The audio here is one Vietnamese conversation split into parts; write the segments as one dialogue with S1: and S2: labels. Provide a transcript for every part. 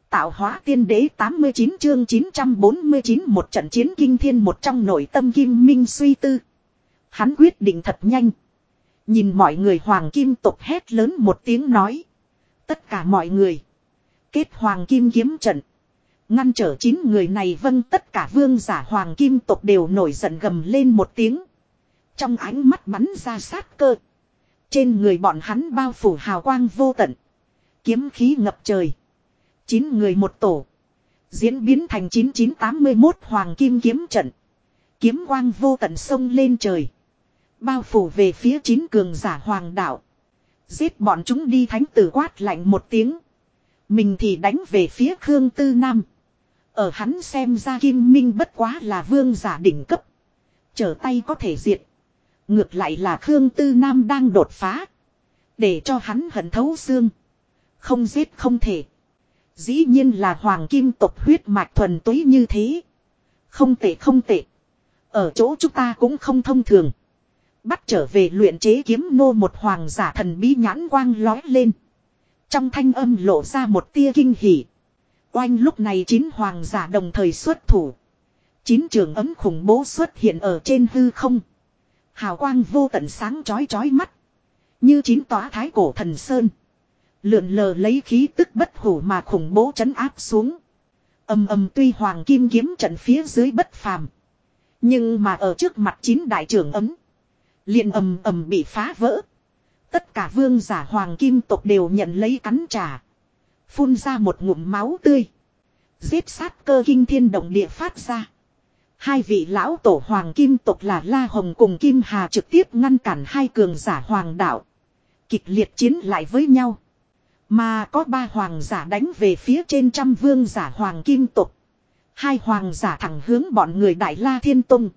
S1: Tạo hóa tiên đế 89 chương 949 một trận chiến kinh thiên một trong nội tâm Kim Minh suy tư. Hắn quyết định thật nhanh. Nhìn mọi người hoàng kim tộc hét lớn một tiếng nói. Tất cả mọi người. Kết hoàng kim kiếm trận. Ngăn trở 9 người này vâng tất cả vương giả hoàng kim tộc đều nổi giận gầm lên một tiếng. Trong ánh mắt bắn ra sát cơ. Trên người bọn hắn bao phủ hào quang vô tận. Kiếm khí ngập trời. 9 người một tổ. Diễn biến thành 9981 hoàng kim kiếm trận. Kiếm quang vô tận sông lên trời. Bao phủ về phía 9 cường giả hoàng đạo. Giết bọn chúng đi, thánh tử quát lạnh một tiếng. Mình thì đánh về phía Khương Tư Nam. Ở hắn xem ra Kim Minh bất quá là vương giả đỉnh cấp. Trở tay có thể diệt. Ngược lại là Khương Tư Nam đang đột phá. Để cho hắn hận thấu xương. Không giết không thể. Dĩ nhiên là hoàng kim tộc huyết mạch thuần túy như thế. Không tệ không tệ. Ở chỗ chúng ta cũng không thông thường. Bắt trở về luyện chế kiếm nô, một hoàng giả thần bí nhãn quang lói lên. Trong thanh âm lộ ra một tia kinh hỉ. Oanh, lúc này 9 hoàng giả đồng thời xuất thủ. 9 trường ấm khủng bố xuất hiện ở trên hư không. Hào quang vô tận sáng chói chói mắt. Như 9 tòa thái cổ thần sơn. Lượn lờ lấy khí tức bất hủ mà khủng bố trấn áp xuống. Ầm ầm, tuy hoàng kim kiếm trận phía dưới bất phàm. Nhưng mà ở trước mặt 9 đại trưởng ấm. Liền ầm ầm bị phá vỡ. Tất cả vương giả hoàng kim tộc đều nhận lấy cắn trả. Phun ra một ngụm máu tươi. Giết sát cơ kinh thiên động địa phát ra. Hai vị lão tổ hoàng kim tộc là La Hồng cùng Kim Hà trực tiếp ngăn cản hai cường giả hoàng đạo. Kịch liệt chiến lại với nhau. Mà có 3 hoàng giả đánh về phía trên trăm vương giả hoàng kim tộc. 2 hoàng giả thẳng hướng bọn người Đại La Thiên Tông.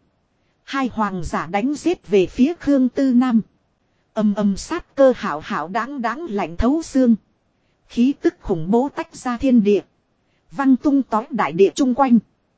S1: 2 hoàng giả đánh giết về phía Khương Tư Nam. Âm âm sát cơ hảo hảo đáng đáng lạnh thấu xương. Khí tức khủng bố tách ra thiên địa. Văng tung tói đại địa chung quanh.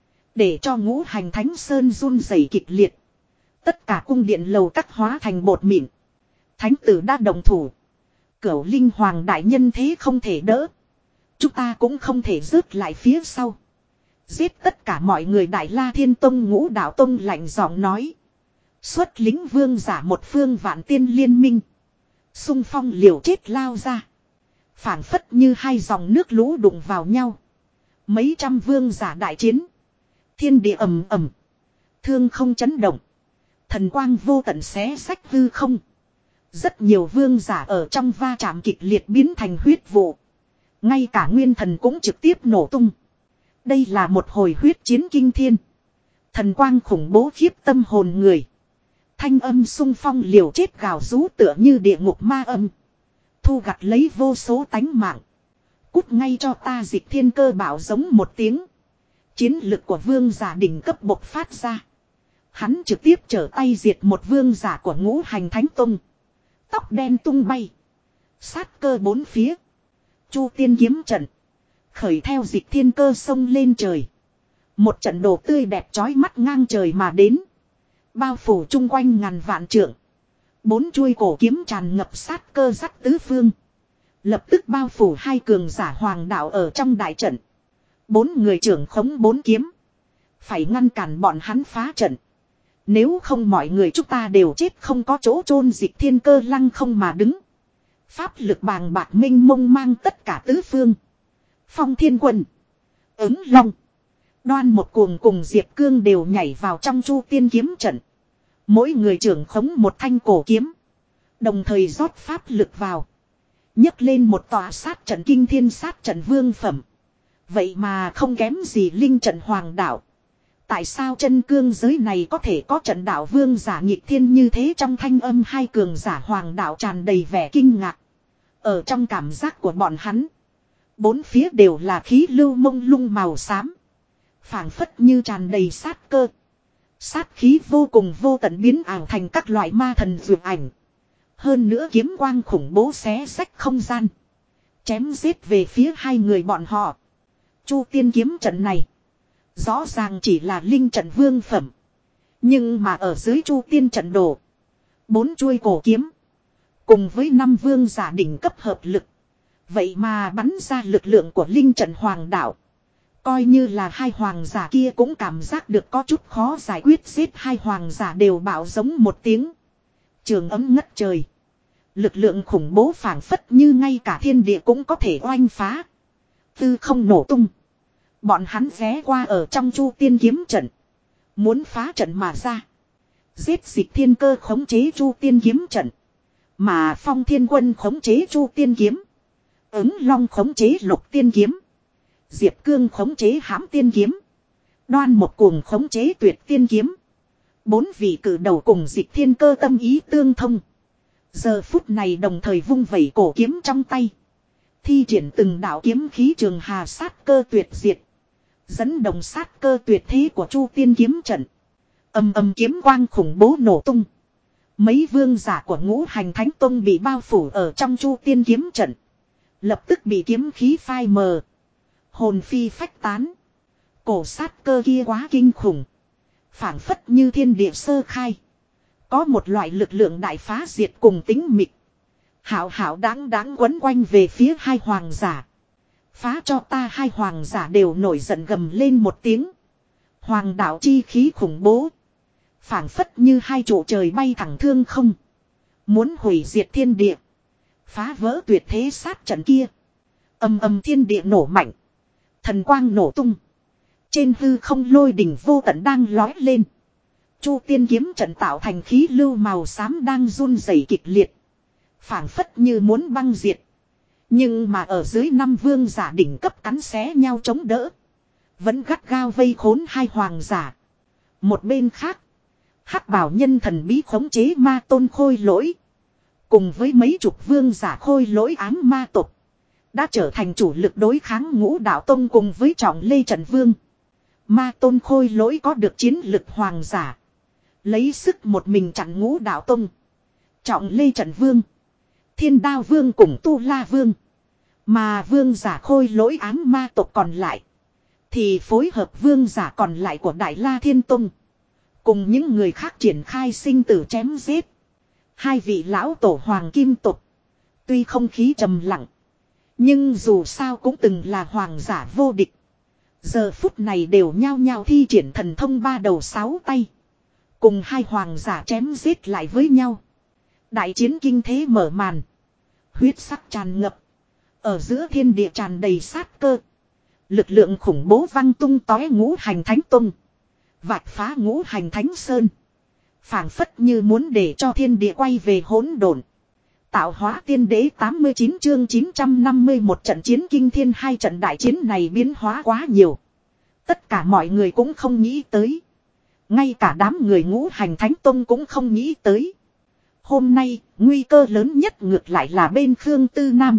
S1: Để cho ngũ hành thánh sơn run rẩy kịch liệt. Tất cả cung điện lầu các hóa thành bột mịn. Thánh tử đã đồng thủ. Cửu linh hoàng đại nhân thế không thể đỡ. Chúng ta cũng không thể rớt lại phía sau. Giết tất cả mọi người Đại La Thiên Tông Ngũ Đạo Tông lạnh giọng nói. Xuất lính vương giả một phương vạn tiên liên minh. Xung phong liều chết lao ra. Phảng phất như hai dòng nước lũ đụng vào nhau. Mấy trăm vương giả đại chiến. Thiên địa ầm ầm. Thương không chấn động. Thần quang vô tận xé sách hư không. Rất nhiều vương giả ở trong va chạm kịch liệt biến thành huyết vụ. Ngay cả nguyên thần cũng trực tiếp nổ tung. Đây là một hồi huyết chiến kinh thiên. Thần quang khủng bố khiếp tâm hồn người. Thanh âm xung phong liều chết gào rú tựa như địa ngục ma âm. Thu gặt lấy vô số tánh mạng. Cút ngay cho ta, Dịch Thiên Cơ bảo giống một tiếng. Chiến lực của vương giả đỉnh cấp bộc phát ra. Hắn trực tiếp trở tay diệt một vương giả của ngũ hành thánh tông. Tóc đen tung bay. Sát cơ bốn phía. Chu tiên kiếm trận. Khởi theo Dịch Thiên Cơ sông lên trời. Một trận đồ tươi đẹp chói mắt ngang trời mà đến. Bao phủ chung quanh ngàn vạn trượng. 4 chuôi cổ kiếm tràn ngập sát cơ dắt tứ phương. Lập tức bao phủ 2 cường giả hoàng đạo ở trong đại trận. 4 người trưởng khống 4 kiếm. Phải ngăn cản bọn hắn phá trận. Nếu không mọi người chúng ta đều chết không có chỗ chôn. Dịch Thiên Cơ lăng không mà đứng. Pháp lực bàng bạc minh mông mang tất cả tứ phương. Phong Thiên Quân, Ứng Long, Đoan Một Cuồng cùng Diệp Cương đều nhảy vào trong Chu tiên kiếm trận. Mỗi người trưởng khống một thanh cổ kiếm. Đồng thời rót pháp lực vào. Nhấc lên một tòa sát trận kinh thiên, sát trận vương phẩm. Vậy mà không kém gì linh trận hoàng đạo. Tại sao chân cương giới này có thể có trận đạo vương giả nghịch thiên như thế? Trong thanh âm 2 cường giả hoàng đạo tràn đầy vẻ kinh ngạc. Ở trong cảm giác của bọn hắn, 4 phía đều là khí lưu mông lung màu xám. Phảng phất như tràn đầy sát cơ. Sát khí vô cùng vô tận biến ảo thành các loại ma thần vượt ảnh. Hơn nữa kiếm quang khủng bố xé rách không gian. Chém giết về phía 2 người bọn họ. Chu tiên kiếm trận này rõ ràng chỉ là linh trận vương phẩm. Nhưng mà ở dưới chu tiên trận đồ, 4 chuôi cổ kiếm cùng với 5 vương giả đỉnh cấp hợp lực. Vậy mà bắn ra lực lượng của linh trận hoàng đạo. Coi như là hai hoàng giả kia cũng cảm giác được có chút khó giải quyết, giết hai hoàng giả đều bảo giống một tiếng. Trường ấm ngất trời. Lực lượng khủng bố phảng phất như ngay cả thiên địa cũng có thể oanh phá. Tư không nổ tung. Bọn hắn ghé qua ở trong Chu Tiên kiếm trận. Muốn phá trận mà ra. Giết Dịch Thiên Cơ khống chế Chu Tiên kiếm trận. Mà Phong Thiên Quân khống chế Chu Tiên kiếm. Ứng Long khống chế Lục Tiên kiếm. Diệp Cương khống chế Hãm Tiên kiếm. Đoan Một Cuồng khống chế Tuyệt Tiên kiếm. 4 vị cử đầu cùng Dịch Thiên Cơ tâm ý tương thông. Giờ phút này đồng thời vung vẩy cổ kiếm trong tay. Thi triển từng đạo kiếm khí trường hà sát cơ tuyệt diệt. Dẫn động sát cơ tuyệt thế của Chu Tiên kiếm trận. Ầm ầm kiếm quang khủng bố nổ tung. Mấy vương giả của Ngũ Hành Thánh Tông bị bao phủ ở trong Chu Tiên kiếm trận. Lập tức bị kiếm khí phai mờ. Hồn phi phách tán. Cổ sát cơ kia quá kinh khủng. Phảng phất như thiên địa sơ khai. Có một loại lực lượng đại phá diệt cùng tính mịch. Hảo hảo đáng đáng quấn quanh về phía hai hoàng giả. Phá cho ta, hai hoàng giả đều nổi giận gầm lên một tiếng. Hoàng đạo chi khí khủng bố. Phảng phất như hai trụ trời bay thẳng thương không. Muốn hủy diệt thiên địa. Phá vỡ tuyệt thế sát trận kia. Ầm ầm thiên địa nổ mạnh. Thần quang nổ tung. Trên hư không lôi đỉnh vô tận đang lói lên. Chu Tiên kiếm trận tạo thành khí lưu màu xám đang run rẩy kịch liệt. Phảng phất như muốn băng diệt. Nhưng mà ở dưới năm vương giả đỉnh cấp cắn xé nhau chống đỡ. Vẫn gắt gao vây khốn hai hoàng giả. Một bên khác. Hắc bảo nhân thần bí khống chế ma tôn khôi lỗi. Cùng với mấy chục vương giả khôi lỗi ám ma tộc. Đã trở thành chủ lực đối kháng Ngũ Đạo Tông cùng với Trọng Lê Trận Vương. Ma tôn khôi lỗi có được chiến lực hoàng giả. Lấy sức một mình chặn Ngũ Đạo Tông. Trọng Lê Trận Vương. Thiên Đao Vương cùng Tu La Vương. Mà vương giả khôi lỗi ám ma tộc còn lại. Thì phối hợp vương giả còn lại của Đại La Thiên Tông. Cùng những người khác triển khai sinh tử chém giết. Hai vị lão tổ hoàng kim tộc. Tuy không khí trầm lặng. Nhưng dù sao cũng từng là hoàng giả vô địch. Giờ phút này đều nhao nhao thi triển thần thông ba đầu sáu tay. Cùng hai hoàng giả chém giết lại với nhau. Đại chiến kinh thế mở màn. Huyết sắc tràn ngập. Ở giữa thiên địa tràn đầy sát cơ. Lực lượng khủng bố văng tung tóe Ngũ Hành Thánh Tông. Vạch phá Ngũ Hành Thánh Sơn. Phảng phất như muốn để cho thiên địa quay về hỗn độn. Tạo hóa tiên đế 89 chương 951 trận chiến kinh thiên, hai trận đại chiến này biến hóa quá nhiều. Tất cả mọi người cũng không nghĩ tới. Ngay cả đám người Ngũ Hành Thánh Tông cũng không nghĩ tới. Hôm nay, nguy cơ lớn nhất ngược lại là bên Khương Tư Nam.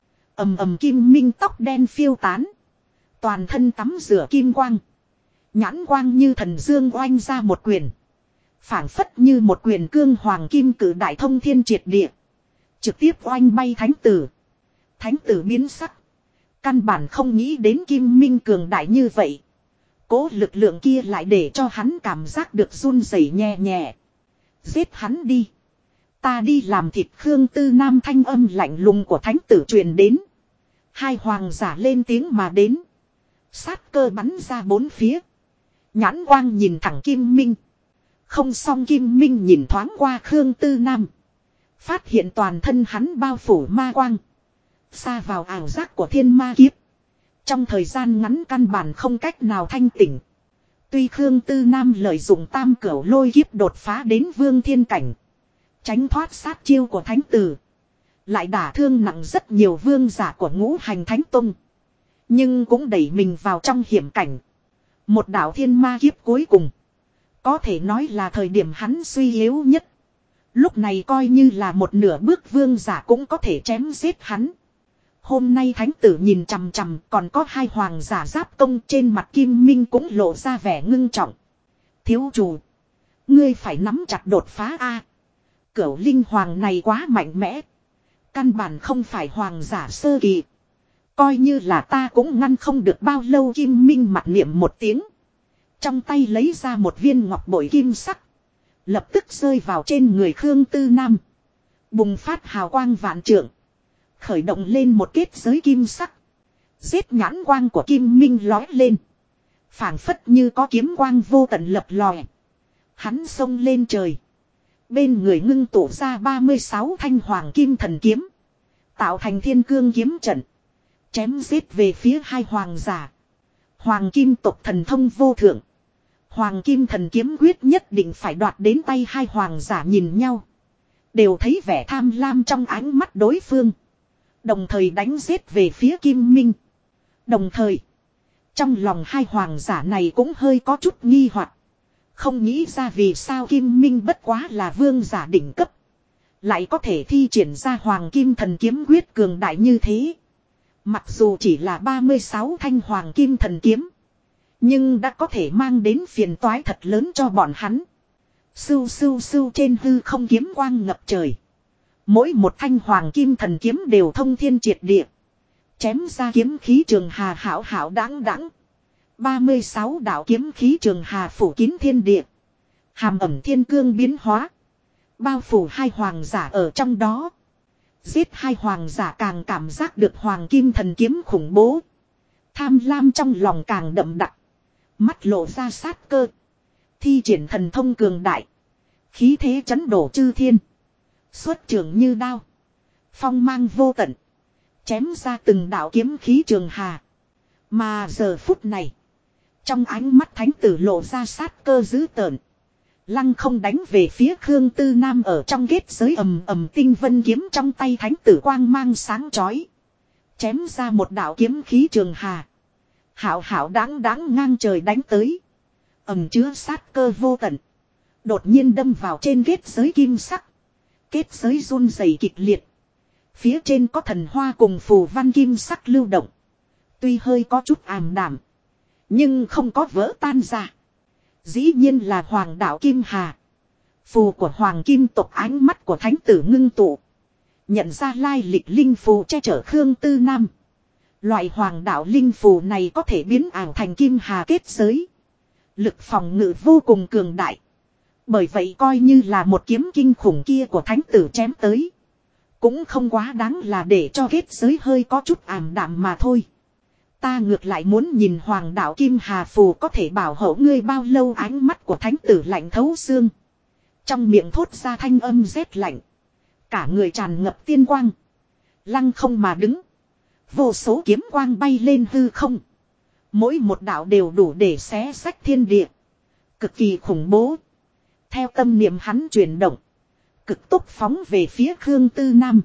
S1: Ầm ầm kim minh tóc đen phiêu tán. Toàn thân tắm rửa kim quang. Nhãn quang như thần dương oanh ra một quyền. Phảng phất như một quyền cương hoàng kim cử đại thông thiên triệt địa. Trực tiếp oanh bay thánh tử. Thánh tử biến sắc. Căn bản không nghĩ đến kim minh cường đại như vậy. Cố lực lượng kia lại để cho hắn cảm giác được run rẩy nhẹ nhẹ. Giết hắn đi. Ta đi làm thịt. Khương Tư Nam thanh âm lạnh lùng của thánh tử truyền đến. Hai hoàng giả lên tiếng mà đến. Sát cơ bắn ra bốn phía. Nhãn quang nhìn thẳng Kim Minh. Không xong, Kim Minh nhìn thoáng qua Khương Tư Nam. Phát hiện toàn thân hắn bao phủ ma quang. Xa vào ảo giác của thiên ma kiếp. Trong thời gian ngắn căn bản không cách nào thanh tỉnh. Tuy Khương Tư Nam lợi dụng tam cửu lôi kiếp đột phá đến vương thiên cảnh. Tránh thoát sát chiêu của thánh tử. Lại đả thương nặng rất nhiều vương giả của Ngũ Hành Thánh Tông. Nhưng cũng đẩy mình vào trong hiểm cảnh. Một đạo thiên ma kiếp cuối cùng. Có thể nói là thời điểm hắn suy yếu nhất. Lúc này coi như là một nửa bước vương giả cũng có thể chém giết hắn. Hôm nay thánh tử nhìn chằm chằm, còn có hai hoàng giả giáp công, trên mặt Kim Minh cũng lộ ra vẻ ngưng trọng. Thiếu chủ, ngươi phải nắm chặt đột phá a. Cửu linh hoàng này quá mạnh mẽ. Căn bản không phải hoàng giả sơ kỳ. Coi như là ta cũng ngăn không được bao lâu. Kim Minh mặc niệm một tiếng. Trong tay lấy ra một viên ngọc bội kim sắc. Lập tức rơi vào trên người Khương Tư Nam. Bùng phát hào quang vạn trượng. khởi động lên một kết giới kim sắc. Giết nhãn quang của Kim Minh lói lên. Phảng phất như có kiếm quang vô tận lập lòe. Hắn xông lên trời. Bên người ngưng tụ ra 36 thanh hoàng kim thần kiếm. Tạo thành thiên cương kiếm trận. Chém giết về phía hai hoàng giả. Hoàng kim tộc thần thông vô thượng. Hoàng kim thần kiếm quyết nhất định phải đoạt đến tay hai hoàng giả nhìn nhau. Đều thấy vẻ tham lam trong ánh mắt đối phương. Đồng thời đánh giết về phía Kim Minh. Đồng thời, trong lòng hai hoàng giả này cũng hơi có chút nghi hoặc. Không nghĩ ra vì sao Kim Minh bất quá là vương giả đỉnh cấp. Lại có thể thi triển ra hoàng kim thần kiếm quyết cường đại như thế. Mặc dù chỉ là 36 thanh hoàng kim thần kiếm. Nhưng đã có thể mang đến phiền toái thật lớn cho bọn hắn. Sưu sưu sưu trên hư không kiếm quang ngập trời. Mỗi một thanh hoàng kim thần kiếm đều thông thiên triệt địa. Chém ra kiếm khí trường hà hảo hảo đáng đáng. 36 đạo kiếm khí trường hà phủ kín thiên địa. Hàm ẩm thiên cương biến hóa. Bao phủ hai hoàng giả ở trong đó. Giết hai hoàng giả càng cảm giác được hoàng kim thần kiếm khủng bố. Tham lam trong lòng càng đậm đặc. Mắt lộ ra sát cơ. Thi triển thần thông cường đại. Khí thế chấn đổ chư thiên. Xuất trường như đao. Phong mang vô tận. Chém ra từng đạo kiếm khí trường hà. Mà giờ phút này. Trong ánh mắt thánh tử lộ ra sát cơ dữ tợn. Lăng không đánh về phía Khương Tư Nam ở trong kết giới ầm ầm tinh vân kiếm trong tay thánh tử quang mang sáng chói. Chém ra một đạo kiếm khí trường hà. Hảo hảo đáng đáng ngang trời đánh tới. Ầm chứa sát cơ vô tận. Đột nhiên đâm vào trên kết giới kim sắc. Kết giới run rẩy kịch liệt. Phía trên có thần hoa cùng phù văn kim sắc lưu động. Tuy hơi có chút ảm đảm. Nhưng không có vỡ tan ra. Dĩ nhiên là hoàng đạo Kim Hà. Phù của hoàng kim tộc ánh mắt của thánh tử ngưng tụ. Nhận ra lai lịch linh phù che chở Khương Tư Nam. Loại hoàng đạo linh phù này có thể biến ảo thành Kim Hà kết giới. Lực phòng ngự vô cùng cường đại. Bởi vậy coi như là một kiếm kinh khủng kia của thánh tử chém tới. Cũng không quá đáng là để cho kết giới hơi có chút ảm đạm mà thôi. Ta ngược lại muốn nhìn hoàng đạo Kim Hà phù có thể bảo hộ ngươi bao lâu. Ánh mắt của thánh tử lạnh thấu xương. Trong miệng thốt ra thanh âm rét lạnh. Cả người tràn ngập tiên quang. Lăng không mà đứng. Vô số kiếm quang bay lên hư không. Mỗi một đạo đều đủ để xé rách thiên địa. Cực kỳ khủng bố. Theo tâm niệm hắn chuyển động. Cực tốc phóng về phía Khương Tư Nam.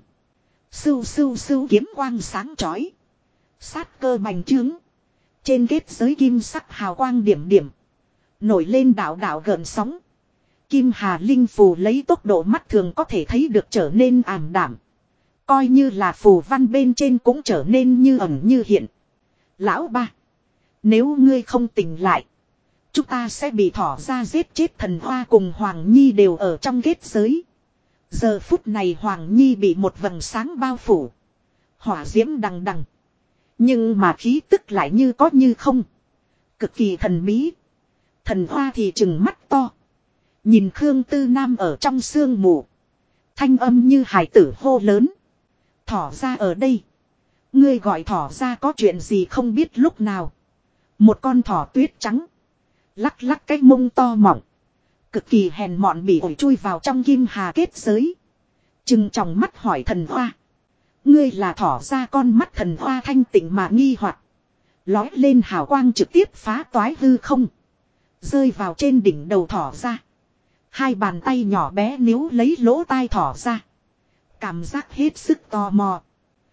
S1: Sưu sưu sưu kiếm quang sáng chói. Sát cơ bành trướng. Trên kết giới kim sắc hào quang điểm điểm. Nổi lên đảo đảo gợn sóng. Kim Hà linh phù lấy tốc độ mắt thường có thể thấy được trở nên ảm đạm. Coi như là phù văn bên trên cũng trở nên như ẩn như hiện. Lão ba. Nếu ngươi không tỉnh lại. Chúng ta sẽ bị thỏ ra giết chết. Thần Hoa cùng Hoàng Nhi đều ở trong kết giới. Giờ phút này Hoàng Nhi bị một vầng sáng bao phủ. Hỏa diễm đằng đằng. Nhưng mà khí tức lại như có như không. Cực kỳ thần bí. Thần Hoa thì trừng mắt to. Nhìn Khương Tư Nam ở trong sương mù. Thanh âm như hải tử hô lớn. Thỏ ra ở đây. Ngươi gọi thỏ ra có chuyện gì không biết lúc nào. Một con thỏ tuyết trắng. Lắc lắc cái mông to mọng. Cực kỳ hèn mọn bị ổi chui vào trong Kim Hà kết giới. Trừng tròng mắt hỏi Thần Hoa. Ngươi là thỏ ra. Con mắt Thần Hoa thanh tịnh mà nghi hoặc. Lói lên hào quang trực tiếp phá toái hư không. Rơi vào trên đỉnh đầu thỏ ra. Hai bàn tay nhỏ bé níu lấy lỗ tai thỏ ra. Cảm giác hết sức tò mò.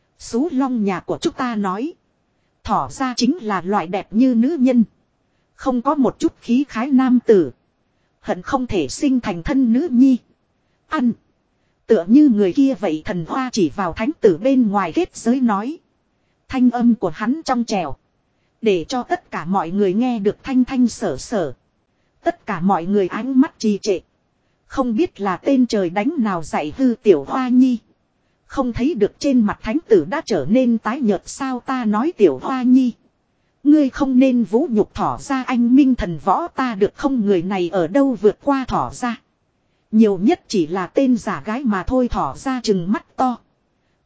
S1: Sú long nhà của chúng ta nói. Thỏ ra chính là loại đẹp như nữ nhân. Không có một chút khí khái nam tử. Hận không thể sinh thành thân nữ nhi. Ăn. Tựa như người kia vậy. Thần Hoa chỉ vào thánh tử bên ngoài kết giới nói. Thanh âm của hắn trong trẻo. Để cho tất cả mọi người nghe được thanh thanh sở sở. Tất cả mọi người ánh mắt trì trệ. Không biết là tên trời đánh nào dạy hư tiểu Hoa Nhi. Không thấy được trên mặt thánh tử đã trở nên tái nhợt sao. Ta nói tiểu Hoa Nhi. Ngươi không nên vũ nhục thỏ ra. Anh minh thần võ ta được không. Người này ở đâu vượt qua thỏ ra. Nhiều nhất chỉ là tên giả gái mà thôi. Thỏ ra trừng mắt to.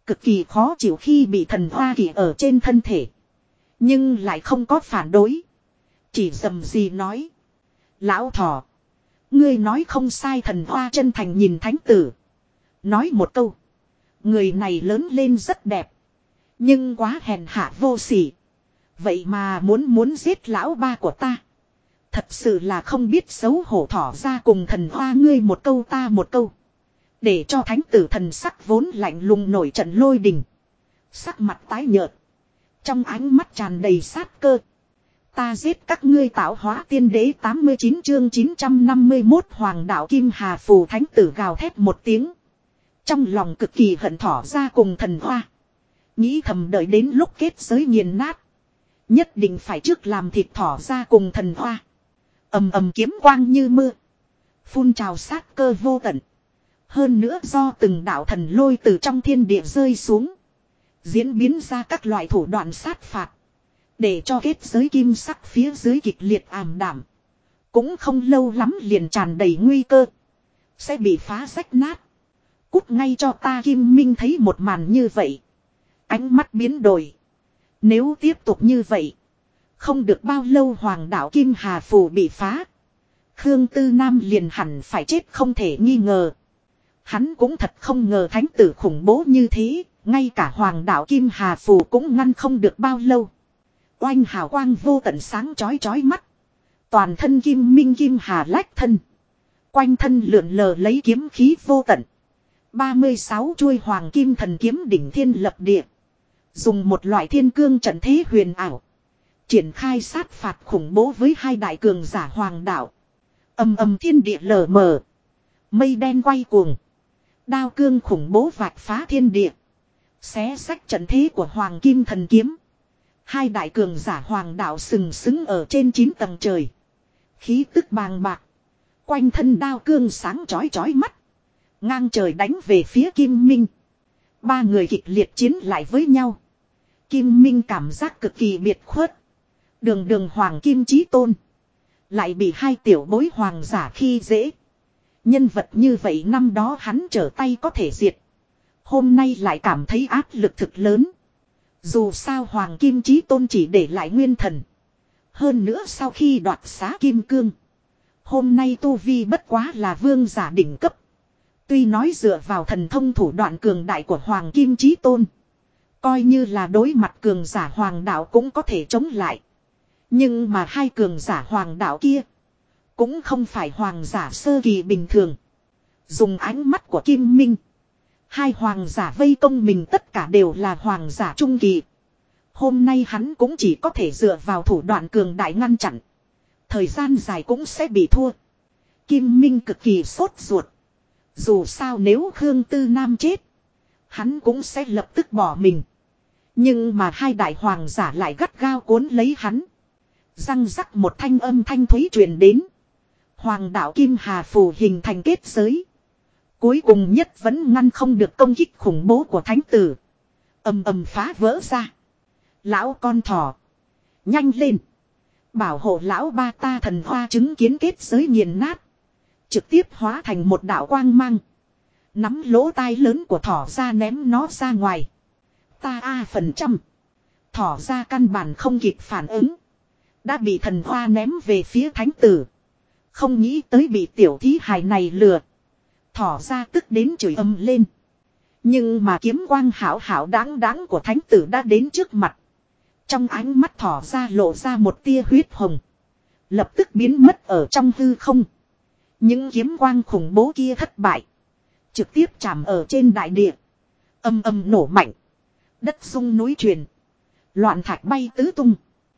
S1: Cực kỳ khó chịu khi bị thần hoa kỳ ở trên thân thể. Nhưng lại không có phản đối. Chỉ dầm gì nói. Lão thỏ. Ngươi nói không sai, thần hoa chân thành nhìn thánh tử. Nói một câu. Người này lớn lên rất đẹp. Nhưng quá hèn hạ vô sỉ. Vậy mà muốn giết lão ba của ta. Thật sự là không biết xấu hổ, thỏ ra cùng thần hoa ngươi một câu ta một câu. Để cho thánh tử thần sắc vốn lạnh lùng nổi trận lôi đình. Sắc mặt tái nhợt. Trong ánh mắt tràn đầy sát cơ. Ta giết các ngươi tạo hóa tiên đế. 89 chương 951 Hoàng đạo Kim Hà Phù thánh tử gào thét một tiếng. Trong lòng cực kỳ hận thỏ ra cùng thần hoa. Nghĩ thầm đợi đến lúc kết giới nghiền nát. Nhất định phải trước làm thịt thỏ ra cùng thần hoa. Ầm ầm kiếm quang như mưa. Phun trào sát cơ vô tận. Hơn nữa do từng đạo thần lôi từ trong thiên địa rơi xuống. Diễn biến ra các loại thủ đoạn sát phạt. Để cho kết giới kim sắc phía dưới kịch liệt ảm đảm. Cũng không lâu lắm liền tràn đầy nguy cơ. Sẽ bị phá rách nát. Cút ngay cho ta. Kim Minh thấy một màn như vậy. Ánh mắt biến đổi. Nếu tiếp tục như vậy. Không được bao lâu Hoàng đạo Kim Hà Phù bị phá. Khương Tư Nam liền hẳn phải chết không thể nghi ngờ. Hắn cũng thật không ngờ thánh tử khủng bố như thế. Ngay cả Hoàng đạo Kim Hà Phù cũng ngăn không được bao lâu. Oanh hào quang vô tận sáng chói chói mắt. Toàn thân Kim Minh Kim Hà lách thân. Quanh thân lượn lờ lấy kiếm khí vô tận. 36 chuôi Hoàng Kim Thần Kiếm đỉnh thiên lập địa. Dùng một loại thiên cương trận thế huyền ảo. Triển khai sát phạt khủng bố với hai đại cường giả hoàng đạo. Ầm ầm thiên địa lở mờ. Mây đen quay cuồng. Đao cương khủng bố vạch phá thiên địa. Xé sách trận thế của Hoàng Kim Thần Kiếm. Hai đại cường giả hoàng đạo sừng sững ở trên 9 tầng trời. Khí tức bàng bạc. Quanh thân đao cương sáng chói chói mắt. Ngang trời đánh về phía Kim Minh. Ba người kịch liệt chiến lại với nhau. Kim Minh cảm giác cực kỳ biệt khuất. Đường Hoàng Kim Chí Tôn. Lại bị hai tiểu bối hoàng giả khi dễ. Nhân vật như vậy năm đó hắn trở tay có thể diệt. Hôm nay lại cảm thấy áp lực thực lớn. Dù sao Hoàng Kim Chí Tôn chỉ để lại nguyên thần. Hơn nữa sau khi đoạt xá kim cương. Hôm nay tu vi bất quá là vương giả đỉnh cấp. Tuy nói dựa vào thần thông thủ đoạn cường đại của Hoàng Kim Chí Tôn. Coi như là đối mặt cường giả hoàng đạo cũng có thể chống lại. Nhưng mà hai cường giả hoàng đạo kia. Cũng không phải hoàng giả sơ kỳ bình thường. Dùng ánh mắt của Kim Minh. Hai hoàng giả vây công mình tất cả đều là hoàng giả trung kỳ. Hôm nay hắn cũng chỉ có thể dựa vào thủ đoạn cường đại ngăn chặn. Thời gian dài cũng sẽ bị thua. Kim Minh cực kỳ sốt ruột. Dù sao nếu Khương Tư Nam chết. Hắn cũng sẽ lập tức bỏ mình. Nhưng mà hai đại hoàng giả lại gắt gao cuốn lấy hắn. Răng rắc một thanh âm thanh thúy truyền đến. Hoàng đạo Kim Hà Phù hình thành kết giới. Cuối cùng nhất vẫn ngăn không được công kích khủng bố của thánh tử. Ầm ầm phá vỡ ra. Lão con thỏ. Nhanh lên. Bảo hộ lão ba ta. Thần hoa chứng kiến kết giới nghiền nát. Trực tiếp hóa thành một đạo quang mang. Nắm lỗ tai lớn của thỏ ra ném nó ra ngoài. Ta %. Thỏ ra căn bản không kịp phản ứng. Đã bị thần hoa ném về phía thánh tử. Không nghĩ tới bị tiểu thí hài này lừa. Thỏ ra tức đến chửi ầm lên. Nhưng mà kiếm quang hảo hảo đáng đáng của thánh tử đã đến trước mặt. Trong ánh mắt thỏ ra lộ ra một tia huyết hồng. Lập tức biến mất ở trong hư không. Những kiếm quang khủng bố kia thất bại. Trực tiếp chạm ở trên đại địa. Âm âm nổ mạnh. Đất rung núi chuyển. Loạn thạch bay tứ tung.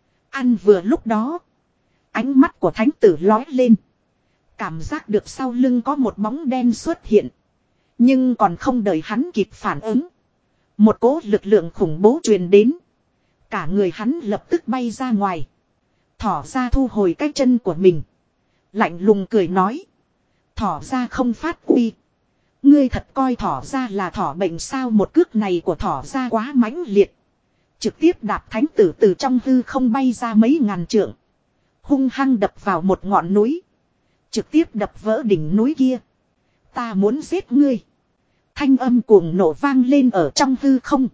S1: Ăn vừa lúc đó. Ánh mắt của thánh tử lói lên. Cảm giác được sau lưng có một bóng đen xuất hiện. Nhưng còn không đợi hắn kịp phản ứng. Một cỗ lực lượng khủng bố truyền đến. Cả người hắn lập tức bay ra ngoài. Thỏ ra thu hồi cái chân của mình. Lạnh lùng cười nói. Thỏ ra không phát uy. Ngươi thật coi thỏ ra là thỏ bệnh sao? Một cước này của thỏ ra quá mãnh liệt. Trực tiếp đạp thánh tử từ trong hư không bay ra mấy ngàn trượng. Hung hăng đập vào một ngọn núi. Trực tiếp đập vỡ đỉnh núi kia. Ta muốn giết ngươi. Thanh âm cuồng nổ vang lên ở trong hư không.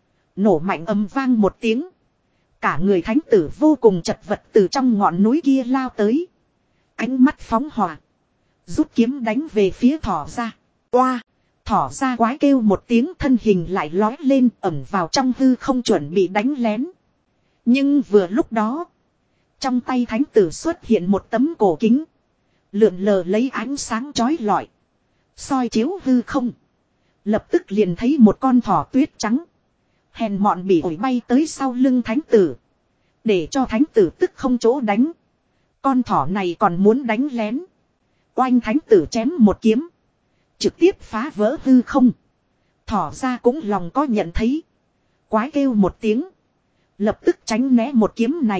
S1: Nổ mạnh âm vang một tiếng. Cả người thánh tử vô cùng chật vật từ trong ngọn núi kia lao tới. Ánh mắt phóng hỏa. Rút kiếm đánh về phía thỏ ra. Oa! Thỏ ra quái kêu một tiếng, thân hình lại lói lên ẩn vào trong hư không chuẩn bị đánh lén. Nhưng vừa lúc đó. Trong tay thánh tử xuất hiện một tấm cổ kính. Lượn lờ lấy ánh sáng chói lọi. Soi chiếu hư không. Lập tức liền thấy một con thỏ tuyết trắng. Hèn mọn bỉ ổi bay tới sau lưng thánh tử. Để cho thánh tử tức không chỗ đánh. Con thỏ này còn muốn đánh lén. Oanh thánh tử chém một kiếm. Trực tiếp phá vỡ hư không. Thỏ ra cũng lòng có nhận thấy. Quái kêu một tiếng. Lập tức tránh né một kiếm này.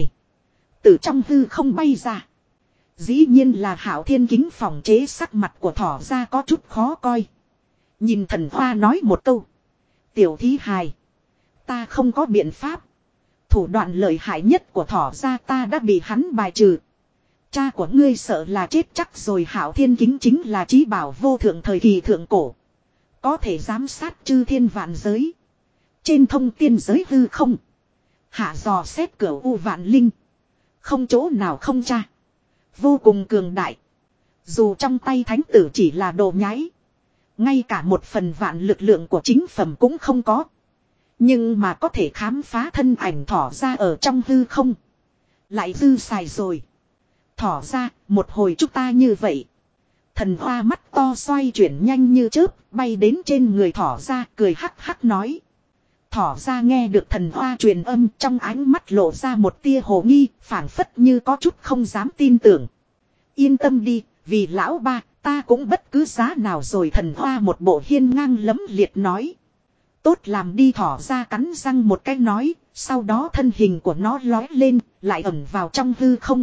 S1: Từ trong hư không bay ra. Dĩ nhiên là Hạo Thiên Kính phòng chế, sắc mặt của thỏ ra có chút khó coi. Nhìn Thần Hoa nói một câu. Tiểu thí hài. Ta không có biện pháp. Thủ đoạn lợi hại nhất của thỏ ra ta đã bị hắn bài trừ. Cha của ngươi sợ là chết chắc rồi. Hạo Thiên Kính chính là chí bảo vô thượng thời kỳ thượng cổ. Có thể giám sát chư thiên vạn giới. Trên thông tiên giới hư không. Hạ dò xét cửa u vạn linh. Không chỗ nào không cha. Vô cùng cường đại. Dù trong tay thánh tử chỉ là đồ nhái. Ngay cả một phần vạn lực lượng của chính phẩm cũng không có. Nhưng mà có thể khám phá thân ảnh thỏ ra ở trong hư không. Lại dư xài rồi. Thỏ ra, một hồi chúng ta như vậy. Thần Hoa mắt to xoay chuyển nhanh như chớp, bay đến trên người thỏ ra, cười hắc hắc nói. Thỏ ra nghe được Thần Hoa truyền âm, trong ánh mắt lộ ra một tia hồ nghi, phảng phất như có chút không dám tin tưởng. Yên tâm đi, vì lão ba, ta cũng bất cứ giá nào rồi. Thần Hoa một bộ hiên ngang lẫm liệt nói. Tốt làm đi. Thỏ ra cắn răng một cái nói, sau đó thân hình của nó lói lên, lại ẩn vào trong hư không.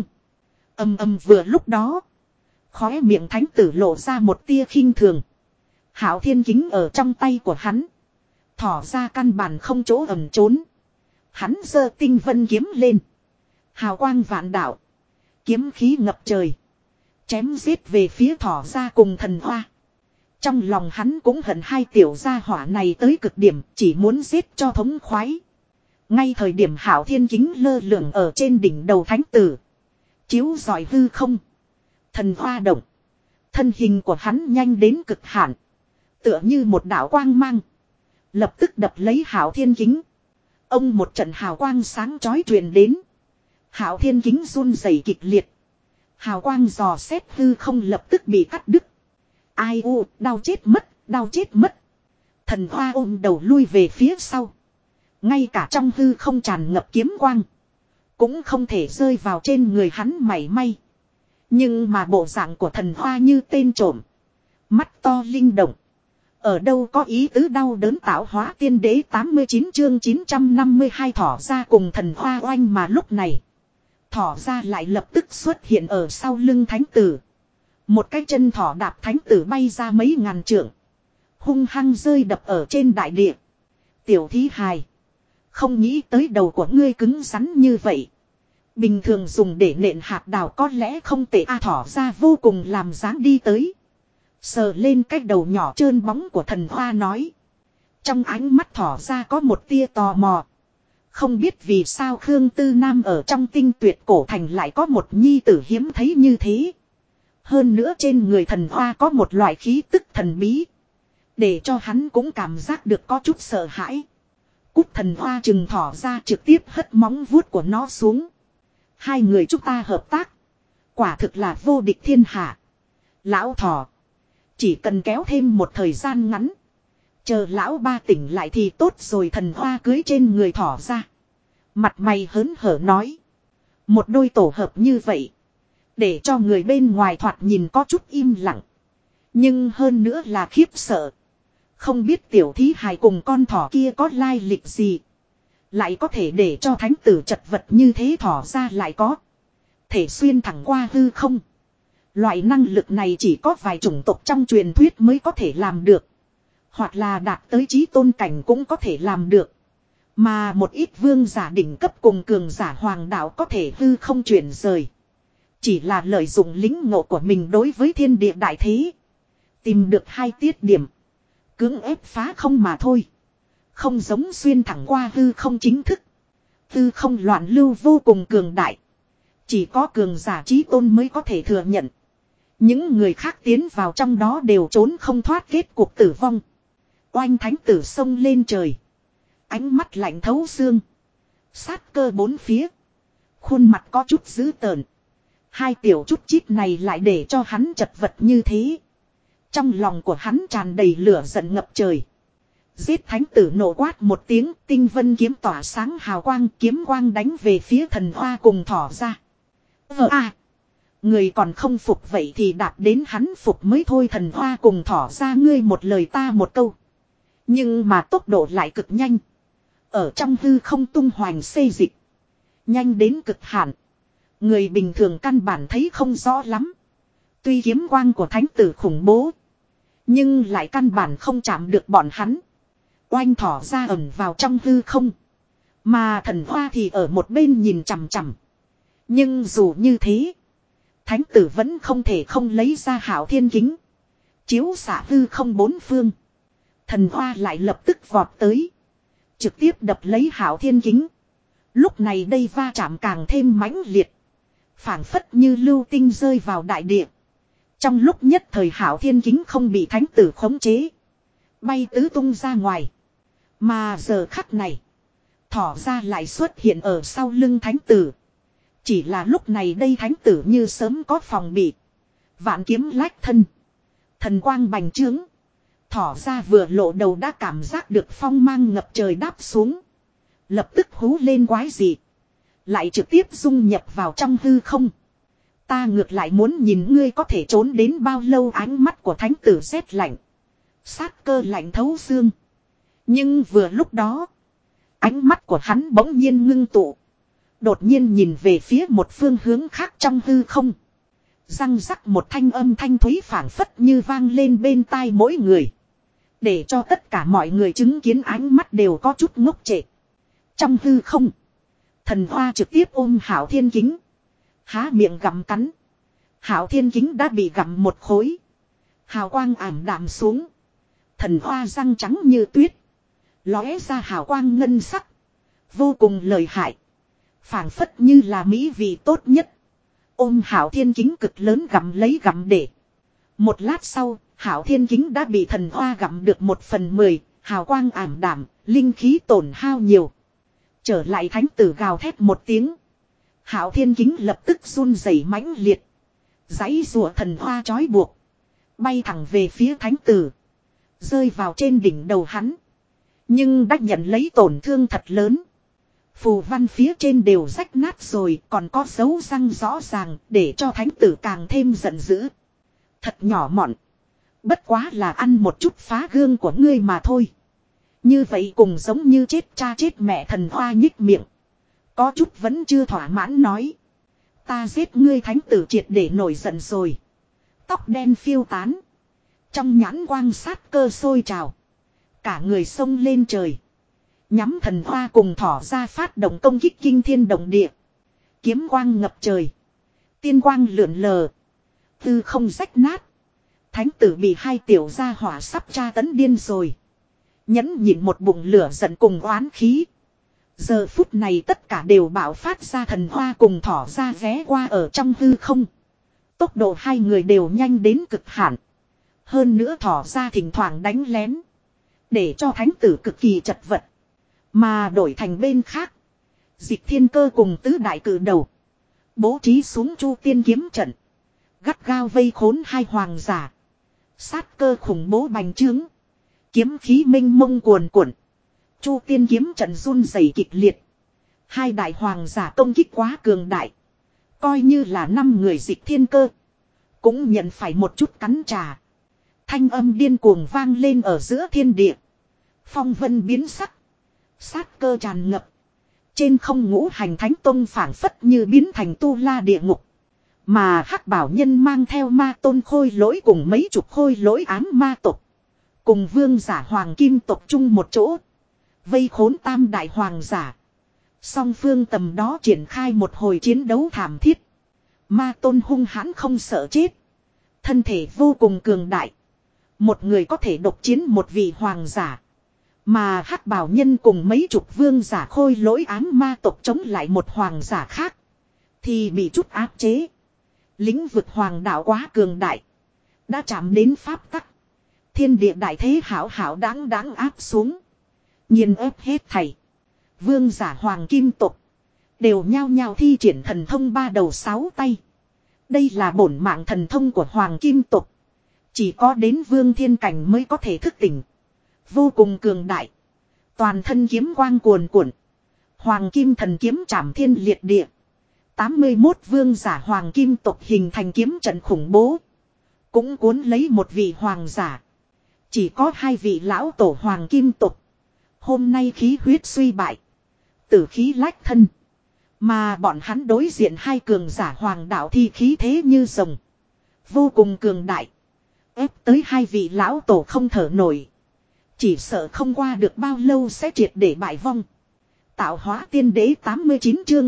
S1: Vừa lúc đó, khóe miệng thánh tử lộ ra một tia khinh thường. Hạo Thiên Kính ở trong tay của hắn. Thỏ ra căn bản không chỗ ẩn trốn. Hắn giơ tinh vân kiếm lên. Hào quang vạn đạo. Kiếm khí ngập trời. Chém giết về phía thỏ ra cùng Thần Hoa. Trong lòng hắn cũng hận hai tiểu gia hỏa này tới cực điểm, chỉ muốn giết cho thống khoái. Ngay thời điểm Hạo Thiên Kính lơ lửng ở trên đỉnh đầu thánh tử. Chiếu rọi hư không. Thần Hoa động. Thân hình của hắn nhanh đến cực hạn. Tựa như một đạo quang mang. Lập tức đập lấy Hạo Thiên Kính. Ông một trận hào quang sáng chói truyền đến. Hạo Thiên Kính run rẩy kịch liệt. Hào quang dò xét hư không lập tức bị cắt đứt. Ai u, đau chết mất, đau chết mất. Thần Hoa ôm đầu lui về phía sau. Ngay cả trong hư không tràn ngập kiếm quang. Cũng không thể rơi vào trên người hắn mảy may. Nhưng mà bộ dạng của Thần Hoa như tên trộm. Mắt to linh động. Ở đâu có ý tứ đau đớn. Tạo hóa tiên đế 89 chương 952 thỏ ra cùng Thần Hoa oanh. Mà lúc này, thỏ ra lại lập tức xuất hiện ở sau lưng thánh tử. Một cái chân thỏ đạp thánh tử bay ra mấy ngàn trượng. Hung hăng rơi đập ở trên đại địa. Tiểu thí hài. Không nghĩ tới đầu của ngươi cứng rắn như vậy. Bình thường dùng để nện hạt đào có lẽ không tệ. Thỏ ra vô cùng làm dáng đi tới. Sờ lên cái đầu nhỏ trơn bóng của Thần Hoa nói. Trong ánh mắt thỏ ra có một tia tò mò. Không biết vì sao Khương Tư Nam ở trong Tinh Tuyệt Cổ Thành lại có một nhi tử hiếm thấy như thế. Hơn nữa trên người Thần Hoa có một loại khí tức thần bí. Để cho hắn cũng cảm giác được có chút sợ hãi. Cúc Thần Hoa chừng thỏ ra trực tiếp hất móng vuốt của nó xuống. Hai người chúng ta hợp tác. Quả thực là vô địch thiên hạ. Lão thỏ. Chỉ cần kéo thêm một thời gian ngắn. Chờ lão ba tỉnh lại thì tốt rồi. Thần Hoa cưới trên người thỏ ra. Mặt mày hớn hở nói. Một đôi tổ hợp như vậy. Để cho người bên ngoài thoạt nhìn có chút im lặng. Nhưng hơn nữa là khiếp sợ. Không biết tiểu thí hài cùng con thỏ kia có lai lịch gì. Lại có thể để cho thánh tử chật vật như thế. Thỏ ra lại có thể xuyên thẳng qua hư không. Loại năng lực này chỉ có vài chủng tộc trong truyền thuyết mới có thể làm được. Hoặc là đạt tới chí tôn cảnh cũng có thể làm được. Mà một ít vương giả đỉnh cấp cùng cường giả hoàng đạo có thể hư không chuyển rời. Chỉ là lợi dụng lính ngộ của mình đối với thiên địa đại thế. Tìm được hai tiết điểm. Cưỡng ép phá không mà thôi. Không giống xuyên thẳng qua hư không chính thức. Hư không loạn lưu vô cùng cường đại. Chỉ có cường giả trí tôn mới có thể thừa nhận. Những người khác tiến vào trong đó đều trốn không thoát kết cuộc tử vong. Oanh thánh tử sông lên trời. Ánh mắt lạnh thấu xương. Sát cơ bốn phía. Khuôn mặt có chút dữ tợn. Hai tiểu chút chít này lại để cho hắn chật vật như thế. Trong lòng của hắn tràn đầy lửa giận ngập trời. Giết thánh tử nổ quát một tiếng, tinh vân kiếm tỏa sáng hào quang, kiếm quang đánh về phía thần hoa cùng thỏ ra. Người còn không phục vậy thì đạt đến hắn phục mới thôi, thần hoa cùng thỏ ra ngươi một lời ta một câu. Nhưng mà tốc độ lại cực nhanh. Ở trong hư không tung hoành xê dịch. Nhanh đến cực hạn. Người bình thường căn bản thấy không rõ lắm. Tuy kiếm quang của thánh tử khủng bố. Nhưng lại căn bản không chạm được bọn hắn. Oanh thỏ ra ẩn vào trong hư không. Mà thần hoa thì ở một bên nhìn chằm chằm. Nhưng dù như thế. Thánh tử vẫn không thể không lấy ra hảo thiên kính. Chiếu xạ hư không bốn phương. Thần hoa lại lập tức vọt tới. Trực tiếp đập lấy hảo thiên kính. Lúc này đây va chạm càng thêm mãnh liệt. Phảng phất như lưu tinh rơi vào đại địa. Trong lúc nhất thời hảo thiên kính không bị thánh tử khống chế. Bay tứ tung ra ngoài. Mà giờ khắc này. Thỏ ra lại xuất hiện ở sau lưng thánh tử. Chỉ là lúc này đây thánh tử như sớm có phòng bị. Vạn kiếm lách thân. Thần quang bành trướng. Thỏ ra vừa lộ đầu đã cảm giác được phong mang ngập trời đáp xuống. Lập tức hú lên quái dị. Lại trực tiếp dung nhập vào trong hư không. Ta ngược lại muốn nhìn ngươi có thể trốn đến bao lâu. Ánh mắt của thánh tử rét lạnh. Sát cơ lạnh thấu xương. Nhưng vừa lúc đó. Ánh mắt của hắn bỗng nhiên ngưng tụ. Đột nhiên nhìn về phía một phương hướng khác trong hư không. Răng rắc một thanh âm thanh thúy phảng phất như vang lên bên tai mỗi người. Để cho tất cả mọi người chứng kiến ánh mắt đều có chút ngốc trệ. Trong hư không. Thần hoa trực tiếp ôm hảo thiên kính. Há miệng gặm cắn. Hảo thiên kính đã bị gặm một khối. Hào quang ảm đạm xuống. Thần hoa răng trắng như tuyết. Lóe ra hào quang ngân sắc. Vô cùng lợi hại. Phảng phất như là mỹ vị tốt nhất. Ôm hảo thiên kính cực lớn gặm lấy gặm để. Một lát sau, hảo thiên kính đã bị thần hoa gặm được 1/10. Hào quang ảm đạm, linh khí tổn hao nhiều. Trở lại thánh tử gào thét một tiếng. Hảo thiên kính lập tức run rẩy mãnh liệt. Giãy rùa thần hoa trói buộc. Bay thẳng về phía thánh tử. Rơi vào trên đỉnh đầu hắn. Nhưng đã nhận lấy tổn thương thật lớn. Phù văn phía trên đều rách nát rồi, còn có dấu răng rõ ràng để cho thánh tử càng thêm giận dữ. Thật nhỏ mọn. Bất quá là ăn một chút phá gương của ngươi mà thôi. Như vậy cùng giống như chết cha chết mẹ, thần hoa nhích miệng. Có chút vẫn chưa thỏa mãn nói. Ta giết ngươi thánh tử triệt để nổi giận rồi. Tóc đen phiêu tán. Trong nhãn quang sát cơ sôi trào. Cả người xông lên trời. Nhắm thần hoa cùng thỏ ra phát động công kích kinh thiên động địa. Kiếm quang ngập trời. Tiên quang lượn lờ. Tư không rách nát. Thánh tử bị hai tiểu gia hỏa sắp tra tấn điên rồi. Nhẫn nhịn một bụng lửa giận cùng oán khí. Giờ phút này tất cả đều bạo phát ra, thần hoa cùng thỏ ra ghé qua ở trong hư không. Tốc độ hai người đều nhanh đến cực hạn. Hơn nữa thỏ ra thỉnh thoảng đánh lén. Để cho thánh tử cực kỳ chật vật. Mà đổi thành bên khác. Dịch thiên cơ cùng tứ đại cử đầu. Bố trí xuống chu tiên kiếm trận. Gắt gao vây khốn hai hoàng giả. Sát cơ khủng bố bành trướng. Kiếm khí minh mông cuồn cuộn. Chu tiên kiếm trận run rẩy kịch liệt. Hai đại hoàng giả công kích quá cường đại. Coi như là 5 người dịch thiên cơ. Cũng nhận phải một chút cắn trả. Thanh âm điên cuồng vang lên ở giữa thiên địa. Phong vân biến sắc. Sát cơ tràn ngập. Trên không ngũ hành thánh tông phảng phất như biến thành tu la địa ngục. Mà hắc bảo nhân mang theo ma tôn khôi lỗi cùng mấy chục khôi lỗi ám ma tộc. Cùng vương giả hoàng kim tộc chung một chỗ. Vây khốn tam đại hoàng giả. Song phương tầm đó triển khai một hồi chiến đấu thảm thiết. Ma tôn hung hãn không sợ chết. Thân thể vô cùng cường đại. Một người có thể độc chiến một vị hoàng giả. Mà hắc bào nhân cùng mấy chục vương giả khôi lỗi ám ma tộc chống lại một hoàng giả khác. Thì bị chút áp chế. Lĩnh vực hoàng đạo quá cường đại. Đã chạm đến pháp tắc. Thiên địa đại thế hảo hảo đáng đáng áp xuống. Nghiền ép hết thảy. Vương giả hoàng kim tộc. Đều nhao nhao thi triển thần thông ba đầu sáu tay. Đây là bổn mạng thần thông của hoàng kim tộc. Chỉ có đến vương thiên cảnh mới có thể thức tỉnh. Vô cùng cường đại. Toàn thân kiếm quang cuồn cuộn. Hoàng kim thần kiếm trảm thiên liệt địa. 81 vương giả hoàng kim tộc hình thành kiếm trận khủng bố. Cũng cuốn lấy một vị hoàng giả. Chỉ có hai vị lão tổ hoàng kim tộc. Hôm nay khí huyết suy bại. Tử khí lách thân. Mà bọn hắn đối diện hai cường giả hoàng đạo thì khí thế như rồng. Vô cùng cường đại. Ép tới hai vị lão tổ không thở nổi. Chỉ sợ không qua được bao lâu sẽ triệt để bại vong. Tạo hóa tiên đế 89 chương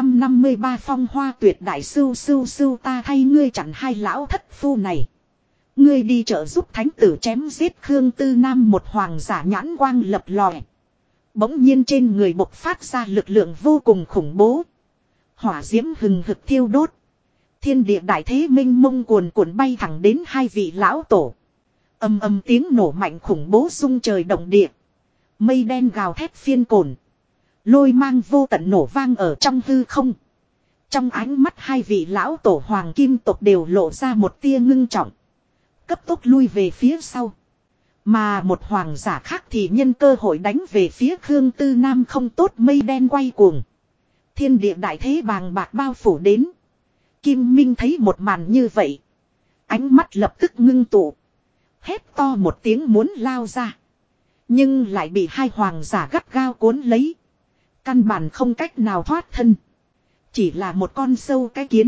S1: 953 phong hoa tuyệt đại sưu sưu sưu ta thay ngươi chặn hai lão thất phu này. Ngươi đi trợ giúp thánh tử chém giết Khương Tư Nam một hoàng giả nhãn quang lập lòe. Bỗng nhiên trên người bộc phát ra lực lượng vô cùng khủng bố. Hỏa diễm hừng hực thiêu đốt. Thiên địa đại thế minh mông cuồn cuộn bay thẳng đến hai vị lão tổ. Ầm ầm tiếng nổ mạnh khủng bố rung trời động địa. Mây đen gào thét phiên cồn. Lôi mang vô tận nổ vang ở trong hư không. Trong ánh mắt hai vị lão tổ hoàng kim tộc đều lộ ra một tia ngưng trọng. Cấp tốc lui về phía sau. Mà một hoàng giả khác thì nhân cơ hội đánh về phía Khương Tư Nam không tốt mây đen quay cuồng. Thiên địa đại thế bàng bạc bao phủ đến. Kim Minh thấy một màn như vậy. Ánh mắt lập tức ngưng tụ. Hét to một tiếng muốn lao ra. Nhưng lại bị hai hoàng giả gắt gao cuốn lấy. Căn bản không cách nào thoát thân. Chỉ là một con sâu cái kiến.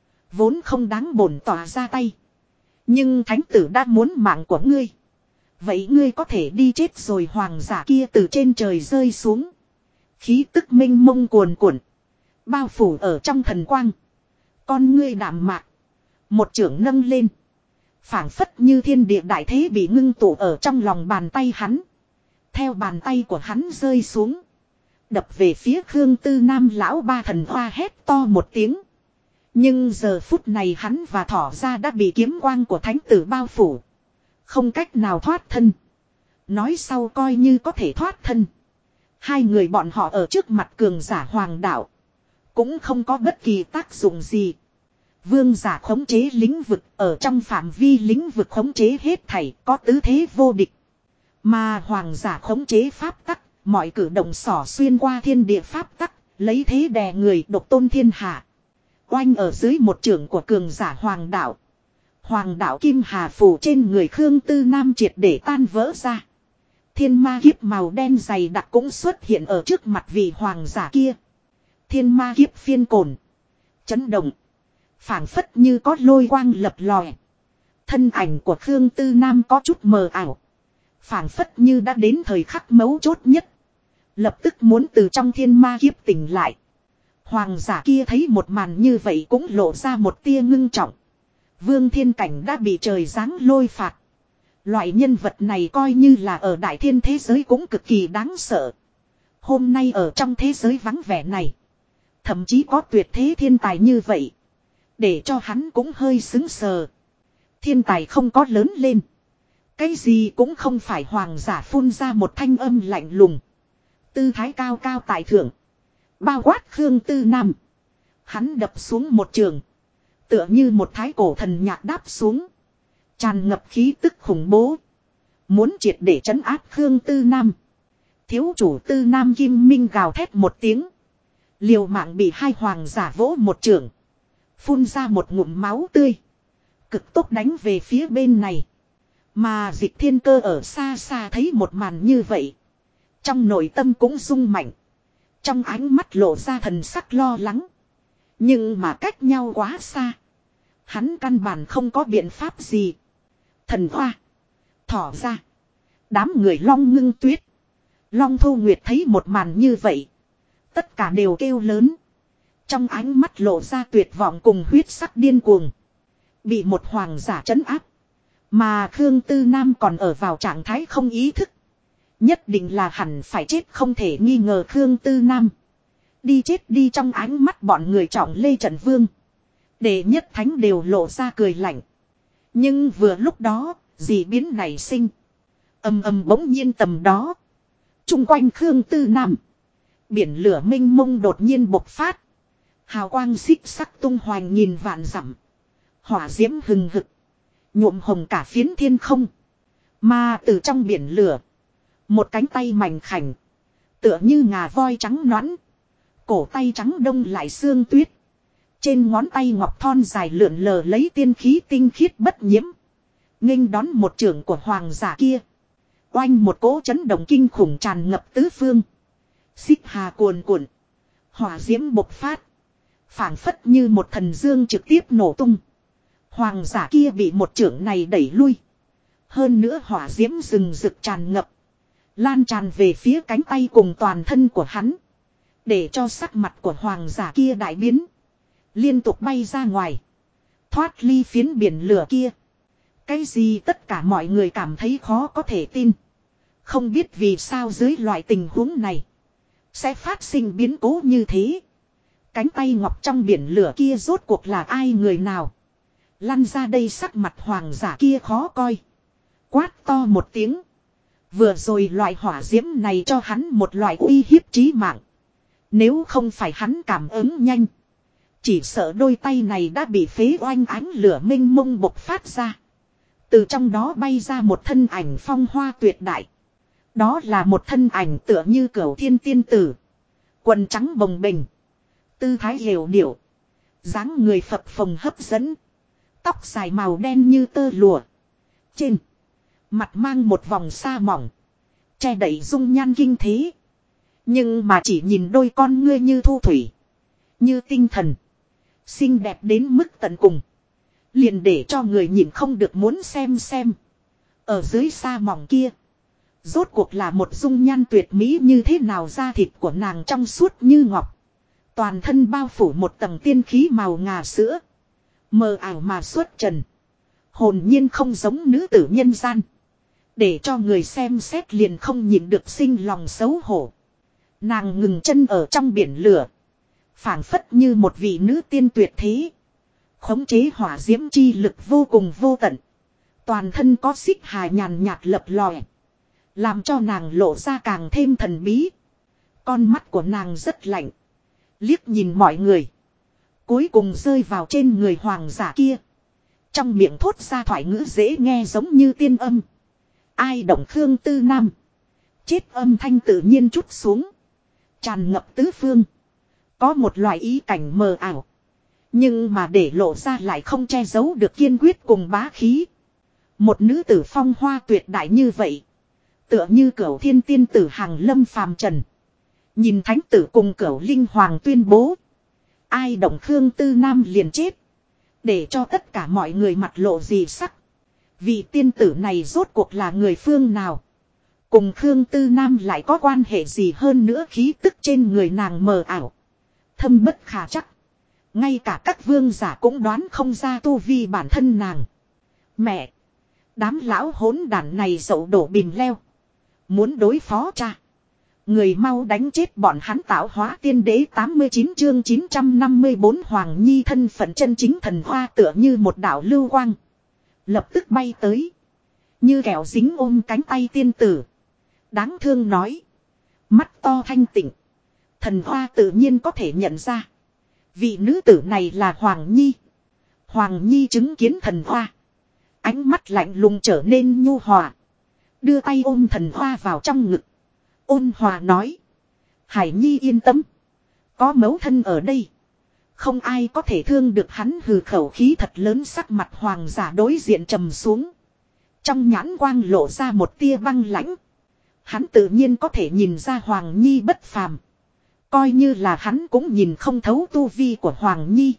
S1: Vốn không đáng bổn tỏa ra tay. Nhưng thánh tử đã muốn mạng của ngươi. Vậy ngươi có thể đi chết rồi hoàng giả kia từ trên trời rơi xuống. Khí tức minh mông cuồn cuộn. Bao phủ ở trong thần quang. Con ngươi đạm mạc. Một chưởng nâng lên. Phảng phất như thiên địa đại thế bị ngưng tụ ở trong lòng bàn tay hắn. Theo bàn tay của hắn rơi xuống. Đập về phía Khương Tư Nam lão ba thần hoa hét to một tiếng. Nhưng giờ phút này hắn và thỏ ra đã bị kiếm quang của thánh tử bao phủ. Không cách nào thoát thân. Nói sau coi như có thể thoát thân. Hai người bọn họ ở trước mặt cường giả hoàng đạo. Cũng không có bất kỳ tác dụng gì. Vương giả khống chế lĩnh vực ở trong phạm vi lĩnh vực khống chế hết thảy có tứ thế vô địch. Mà hoàng giả khống chế pháp tắc, mọi cử động xỏ xuyên qua thiên địa pháp tắc, lấy thế đè người độc tôn thiên hạ. Oanh ở dưới một trường của cường giả hoàng đạo. Hoàng đạo kim hà phủ trên người Khương Tư Nam triệt để tan vỡ ra. Thiên ma kiếp màu đen dày đặc cũng xuất hiện ở trước mặt vị hoàng giả kia. Thiên ma kiếp phiên cồn. Chấn động. Phảng phất như có lôi quang lập lòe. Thân ảnh của Khương Tư Nam có chút mờ ảo. Phảng phất như đã đến thời khắc mấu chốt nhất. Lập tức muốn từ trong thiên ma kiếp tỉnh lại. Hoàng giả kia thấy một màn như vậy cũng lộ ra một tia ngưng trọng. Vương thiên cảnh đã bị trời giáng lôi phạt. Loại nhân vật này coi như là ở đại thiên thế giới cũng cực kỳ đáng sợ. Hôm nay ở trong thế giới vắng vẻ này. Thậm chí có tuyệt thế thiên tài như vậy. Để cho hắn cũng hơi xứng sờ. Thiên tài không có lớn lên. Cái gì cũng không phải hoàng giả phun ra một thanh âm lạnh lùng. Tư thái cao cao tại thượng. Bao quát Khương Tư Nam. Hắn đập xuống một trường. Tựa như một thái cổ thần nhạc đáp xuống. Tràn ngập khí tức khủng bố. Muốn triệt để trấn áp Khương Tư Nam. Thiếu chủ Tư Nam Kim Minh gào thét một tiếng. Liều mạng bị hai hoàng giả vỗ một trường. Phun ra một ngụm máu tươi. Cực tốc đánh về phía bên này. Mà Dịch Thiên Cơ ở xa xa thấy một màn như vậy. Trong nội tâm cũng rung mạnh. Trong ánh mắt lộ ra thần sắc lo lắng. Nhưng mà cách nhau quá xa. Hắn căn bản không có biện pháp gì. Thần hoa. Thỏ ra. Đám người Long Ngưng Tuyết. Long Thu Nguyệt thấy một màn như vậy. Tất cả đều kêu lớn. Trong ánh mắt lộ ra tuyệt vọng cùng huyết sắc điên cuồng. Bị một hoàng giả trấn áp. Mà Khương Tư Nam còn ở vào trạng thái không ý thức. Nhất định là hẳn phải chết không thể nghi ngờ Khương Tư Nam. Đi chết đi trong ánh mắt bọn người trọng Lê Trần Vương. Đệ nhất thánh đều lộ ra cười lạnh. Nhưng vừa lúc đó, dị biến nảy sinh. Ầm ầm bỗng nhiên tầm đó. Trung quanh Khương Tư Nam. Biển lửa mênh mông đột nhiên bộc phát. Hào quang xích sắc tung hoành nghìn vạn dặm. Hỏa diễm hừng hực. Nhuộm hồng cả phiến thiên không. Mà từ trong biển lửa. Một cánh tay mảnh khảnh. Tựa như ngà voi trắng nõn. Cổ tay trắng đông lại xương tuyết. Trên ngón tay ngọc thon dài lượn lờ lấy tiên khí tinh khiết bất nhiễm. Nghênh đón một trưởng của hoàng giả kia. Oanh một cỗ chấn động kinh khủng tràn ngập tứ phương. Xích hà cuồn cuộn. Hỏa diễm bộc phát. Phảng phất như một thần dương trực tiếp nổ tung. Hoàng giả kia bị một trưởng này đẩy lui. Hơn nữa hỏa diễm rừng rực tràn ngập. Lan tràn về phía cánh tay cùng toàn thân của hắn. Để cho sắc mặt của hoàng giả kia đại biến. Liên tục bay ra ngoài. Thoát ly phiến biển lửa kia. Cái gì tất cả mọi người cảm thấy khó có thể tin. Không biết vì sao dưới loại tình huống này. Sẽ phát sinh biến cố như thế. Cánh tay ngọc trong biển lửa kia rốt cuộc là ai người nào. Lăn ra đây sắc mặt hoàng giả kia khó coi. Quát to một tiếng. Vừa rồi loại hỏa diễm này cho hắn một loại uy hiếp chí mạng. Nếu không phải hắn cảm ứng nhanh. Chỉ sợ đôi tay này đã bị phế oanh ánh lửa mênh mông bộc phát ra. Từ trong đó bay ra một thân ảnh phong hoa tuyệt đại. Đó là một thân ảnh tựa như cửu thiên tiên tử. Quần trắng bồng bềnh. Tư thái hiểu điệu. Dáng người phập phồng hấp dẫn. Tóc dài màu đen như tơ lụa. Trên. Mặt mang một vòng sa mỏng. Che đậy dung nhan kinh thế. Nhưng mà chỉ nhìn đôi con ngươi như thu thủy. Như tinh thần. Xinh đẹp đến mức tận cùng. Liền để cho người nhìn không được muốn xem. Ở dưới sa mỏng kia. Rốt cuộc là một dung nhan tuyệt mỹ như thế nào, da thịt của nàng trong suốt như ngọc. Toàn thân bao phủ một tầng tiên khí màu ngà sữa. Mờ ảo mà xuất trần. Hồn nhiên không giống nữ tử nhân gian. Để cho người xem xét liền không nhịn được sinh lòng xấu hổ. Nàng ngừng chân ở trong biển lửa. Phảng phất như một vị nữ tiên tuyệt thế. Khống chế hỏa diễm chi lực vô cùng vô tận. Toàn thân có xích hà nhàn nhạt lập lòe. Làm cho nàng lộ ra càng thêm thần bí. Con mắt của nàng rất lạnh. Liếc nhìn mọi người. Cuối cùng rơi vào trên người hoàng giả kia. Trong miệng thốt ra thoại ngữ dễ nghe giống như tiên âm. Ai động Khương Tư Nam. Chết âm thanh tự nhiên trút xuống. Tràn ngập tứ phương. Có một loại ý cảnh mờ ảo. Nhưng mà để lộ ra lại không che giấu được kiên quyết cùng bá khí. Một nữ tử phong hoa tuyệt đại như vậy. Tựa như cửu thiên tiên tử hàng lâm phàm trần. Nhìn thánh tử cùng cửu linh hoàng tuyên bố. Ai động Khương Tư Nam liền chết. Để cho tất cả mọi người mặt lộ gì sắc. Vị tiên tử này rốt cuộc là người phương nào. Cùng Khương Tư Nam lại có quan hệ gì hơn nữa, khí tức trên người nàng mờ ảo. Thâm bất khả chắc. Ngay cả các vương giả cũng đoán không ra tu vi bản thân nàng. Mẹ! Đám lão hỗn đản này dậu đổ bìm leo. Muốn đối phó cha. Người mau đánh chết bọn hắn. Tạo hóa tiên đế 89 chương 954 Hoàng Nhi thân phận chân chính thần hoa tựa như một đạo lưu quang. Lập tức bay tới. Như kẹo dính ôm cánh tay tiên tử. Đáng thương nói. Mắt to thanh tịnh. Thần hoa tự nhiên có thể nhận ra. Vị nữ tử này là Hoàng Nhi. Hoàng Nhi chứng kiến thần hoa. Ánh mắt lạnh lùng trở nên nhu hòa. Đưa tay ôm thần hoa vào trong ngực. Ôn hòa nói. Hải Nhi yên tâm. Có mẫu thân ở đây. Không ai có thể thương được hắn. Hừ, khẩu khí thật lớn. Sắc mặt hoàng giả đối diện trầm xuống. Trong nhãn quang lộ ra một tia băng lãnh. Hắn tự nhiên có thể nhìn ra Hoàng Nhi bất phàm. Coi như là hắn cũng nhìn không thấu tu vi của Hoàng Nhi.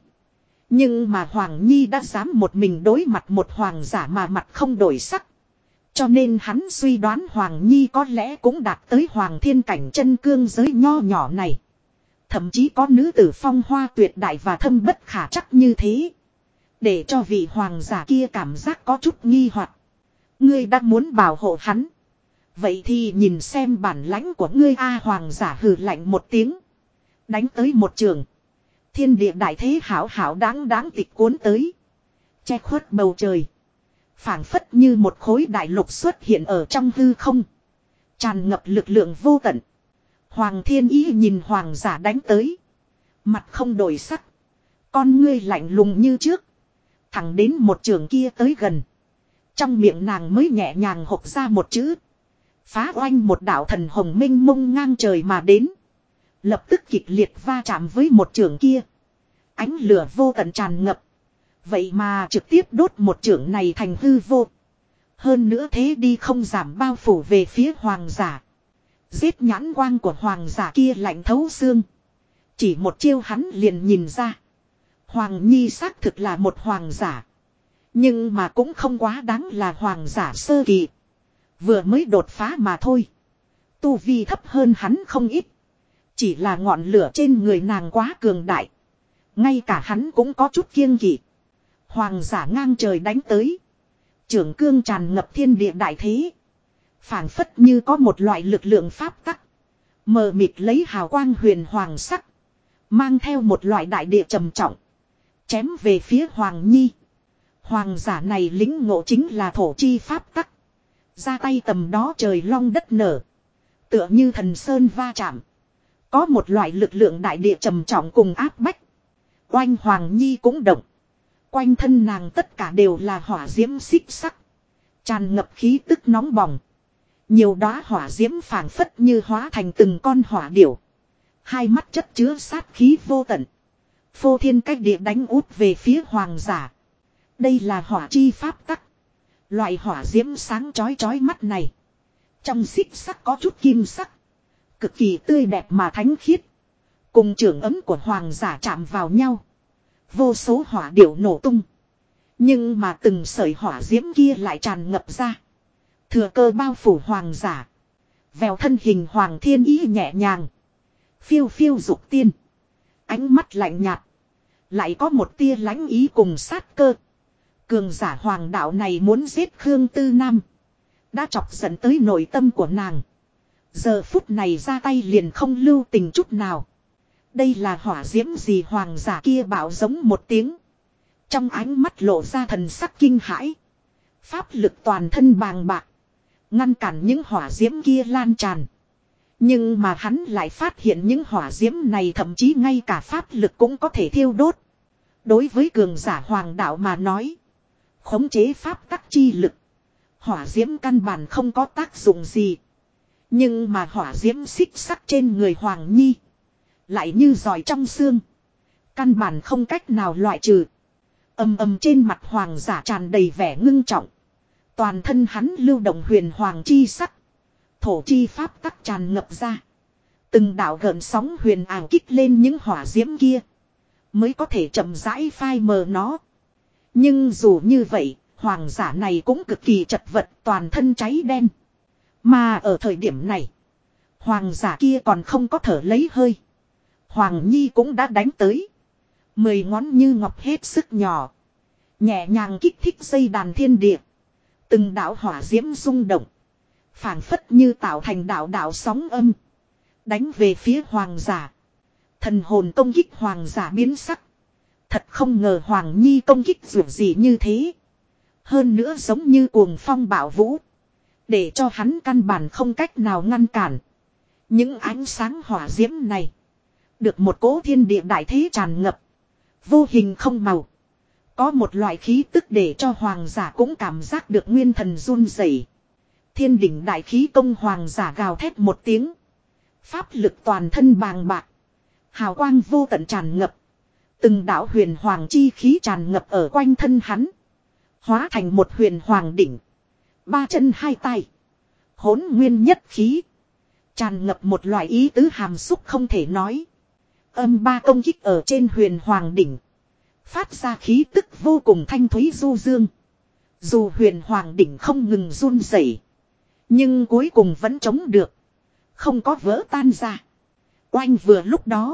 S1: Nhưng mà Hoàng Nhi đã dám một mình đối mặt một hoàng giả mà mặt không đổi sắc. Cho nên hắn suy đoán Hoàng Nhi có lẽ cũng đạt tới hoàng thiên cảnh chân cương giới nho nhỏ này. Thậm chí có nữ tử phong hoa tuyệt đại và thâm bất khả chắc như thế. Để cho vị hoàng giả kia cảm giác có chút nghi hoặc. Ngươi đã muốn bảo hộ hắn. Vậy thì nhìn xem bản lãnh của ngươi a. Hoàng giả hừ lạnh một tiếng. Đánh tới một trường. Thiên địa đại thế hảo hảo đáng đáng tịch cuốn tới. Che khuất bầu trời. Phảng phất như một khối đại lục xuất hiện ở trong hư không. Tràn ngập lực lượng vô tận. Hoàng thiên ý nhìn hoàng giả đánh tới. Mặt không đổi sắc. Con ngươi lạnh lùng như trước. Thẳng đến một trường kia tới gần. Trong miệng nàng mới nhẹ nhàng hộc ra một chữ. Phá oanh một đạo thần hồng minh mông ngang trời mà đến. Lập tức kịch liệt va chạm với một trường kia. Ánh lửa vô tận tràn ngập. Vậy mà trực tiếp đốt một trường này thành hư vô. Hơn nữa thế đi không giảm bao phủ về phía hoàng giả. Giết nhãn quang của hoàng giả kia lạnh thấu xương. Chỉ một chiêu hắn liền nhìn ra. Hoàng Nhi xác thực là một hoàng giả. Nhưng mà cũng không quá đáng là hoàng giả sơ kỳ. Vừa mới đột phá mà thôi. Tu vi thấp hơn hắn không ít. Chỉ là ngọn lửa trên người nàng quá cường đại. Ngay cả hắn cũng có chút kiêng kỵ. Hoàng giả ngang trời đánh tới. Trưởng cương tràn ngập thiên địa đại thế. Phảng phất như có một loại lực lượng pháp tắc. Mờ mịt lấy hào quang huyền hoàng sắc. Mang theo một loại đại địa trầm trọng. Chém về phía Hoàng Nhi. Hoàng giả này lĩnh ngộ chính là thổ chi pháp tắc. Ra tay tầm đó trời long đất nở. Tựa như thần sơn va chạm. Có một loại lực lượng đại địa trầm trọng cùng áp bách. Oanh Hoàng Nhi cũng động. Quanh thân nàng tất cả đều là hỏa diễm xích sắc. Tràn ngập khí tức nóng bỏng. Nhiều đóa hỏa diễm phảng phất như hóa thành từng con hỏa điểu. Hai mắt chất chứa sát khí vô tận. Phô thiên cách địa đánh út về phía hoàng giả. Đây là hỏa chi pháp tắc. Loại hỏa diễm sáng chói chói mắt này. Trong xích sắc có chút kim sắc. Cực kỳ tươi đẹp mà thánh khiết. Cùng trưởng ấm của hoàng giả chạm vào nhau. Vô số hỏa điểu nổ tung. Nhưng mà từng sợi hỏa diễm kia lại tràn ngập ra. Thừa cơ bao phủ hoàng giả. Vèo thân hình hoàng thiên ý nhẹ nhàng. Phiêu phiêu dục tiên. Ánh mắt lạnh nhạt. Lại có một tia lãnh ý cùng sát cơ. Cường giả hoàng đạo này muốn giết Khương Tư Nam. Đã chọc giận tới nội tâm của nàng. Giờ phút này ra tay liền không lưu tình chút nào. Đây là hỏa diễm gì hoàng giả kia bảo giống một tiếng. Trong ánh mắt lộ ra thần sắc kinh hãi. Pháp lực toàn thân bàng bạc. Ngăn cản những hỏa diễm kia lan tràn. Nhưng mà hắn lại phát hiện những hỏa diễm này thậm chí ngay cả pháp lực cũng có thể thiêu đốt. Đối với cường giả hoàng đạo mà nói. Khống chế pháp tắc chi lực. Hỏa diễm căn bản không có tác dụng gì. Nhưng mà hỏa diễm xích sắc trên người Hoàng Nhi. Lại như giỏi trong xương. Căn bản không cách nào loại trừ. Ầm ầm trên mặt hoàng giả tràn đầy vẻ ngưng trọng. Toàn thân hắn lưu động huyền hoàng chi sắc. Thổ chi pháp tắc tràn ngập ra. Từng đạo gợn sóng huyền ảo kích lên những hỏa diễm kia. Mới có thể chậm rãi phai mờ nó. Nhưng dù như vậy, hoàng giả này cũng cực kỳ chật vật, toàn thân cháy đen. Mà ở thời điểm này, hoàng giả kia còn không có thở lấy hơi. Hoàng Nhi cũng đã đánh tới. 10 ngón như ngọc hết sức nhỏ. Nhẹ nhàng kích thích dây đàn thiên địa. Từng đạo hỏa diễm rung động. Phảng phất như tạo thành đạo đạo sóng âm. Đánh về phía hoàng giả. Thần hồn công kích hoàng giả biến sắc. Thật không ngờ Hoàng Nhi công kích dù gì như thế. Hơn nữa giống như cuồng phong bạo vũ. Để cho hắn căn bản không cách nào ngăn cản. Những ánh sáng hỏa diễm này. Được một cỗ thiên địa đại thế tràn ngập. Vô hình không màu. Có một loại khí tức để cho hoàng giả cũng cảm giác được nguyên thần run rẩy. Thiên đỉnh đại khí công hoàng giả gào thét một tiếng. Pháp lực toàn thân bàng bạc. Hào quang vô tận tràn ngập. Từng đạo huyền hoàng chi khí tràn ngập ở quanh thân hắn. Hóa thành một huyền hoàng đỉnh. 3 chân 2 tay. Hỗn nguyên nhất khí. Tràn ngập một loại ý tứ hàm xúc không thể nói. Âm ba công kích ở trên huyền hoàng đỉnh. Phát ra khí tức vô cùng thanh thúy du dương. Dù huyền hoàng đỉnh không ngừng run rẩy, nhưng cuối cùng vẫn chống được. Không có vỡ tan ra. Oanh vừa lúc đó.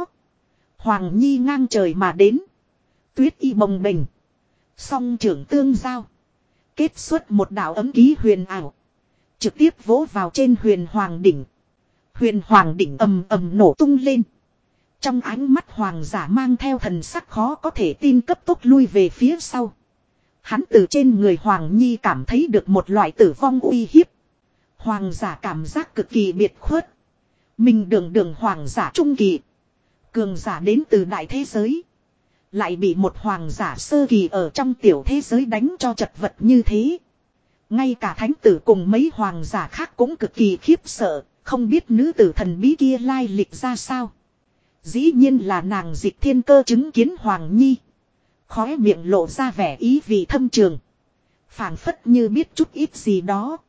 S1: Hoàng Nhi ngang trời mà đến. Tuyết y bồng bềnh. Song trưởng tương giao. Kết xuất một đạo ấm ký huyền ảo. Trực tiếp vỗ vào trên huyền hoàng đỉnh. Huyền hoàng đỉnh ầm ầm nổ tung lên. Trong ánh mắt hoàng giả mang theo thần sắc khó có thể tin cấp tốc lui về phía sau. Hắn từ trên người Hoàng Nhi cảm thấy được một loại tử vong uy hiếp. Hoàng giả cảm giác cực kỳ biệt khuất. Mình đường hoàng giả trung kỳ. Cường giả đến từ đại thế giới. Lại bị một hoàng giả sơ kỳ ở trong tiểu thế giới đánh cho chật vật như thế. Ngay cả thánh tử cùng mấy hoàng giả khác cũng cực kỳ khiếp sợ. Không biết nữ tử thần bí kia lai lịch ra sao. Dĩ nhiên là nàng Dịch Thiên Cơ chứng kiến Hoàng Nhi. Khóe miệng lộ ra vẻ ý vị thâm trường. Phảng phất như biết chút ít gì đó.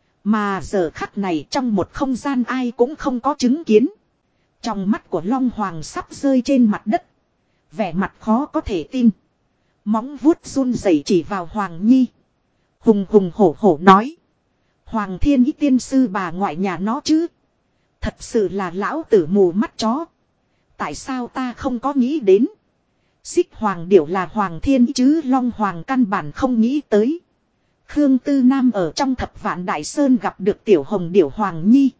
S1: Mà giờ khắc này trong một không gian ai cũng không có chứng kiến. Trong mắt của Long Hoàng sắp rơi trên mặt đất. Vẻ mặt khó có thể tin. Móng vuốt run rẩy chỉ vào Hoàng Nhi. Hùng hùng hổ hổ nói. Hoàng Thiên Ý tiên sư bà ngoại nhà nó chứ. Thật sự là lão tử mù mắt chó. Tại sao ta không có nghĩ đến. Xích Hoàng Điểu là Hoàng Thiên Ý chứ Long Hoàng căn bản không nghĩ tới. Khương Tư Nam ở trong Thập Vạn Đại Sơn gặp được Tiểu Hồng Điểu Hoàng Nhi.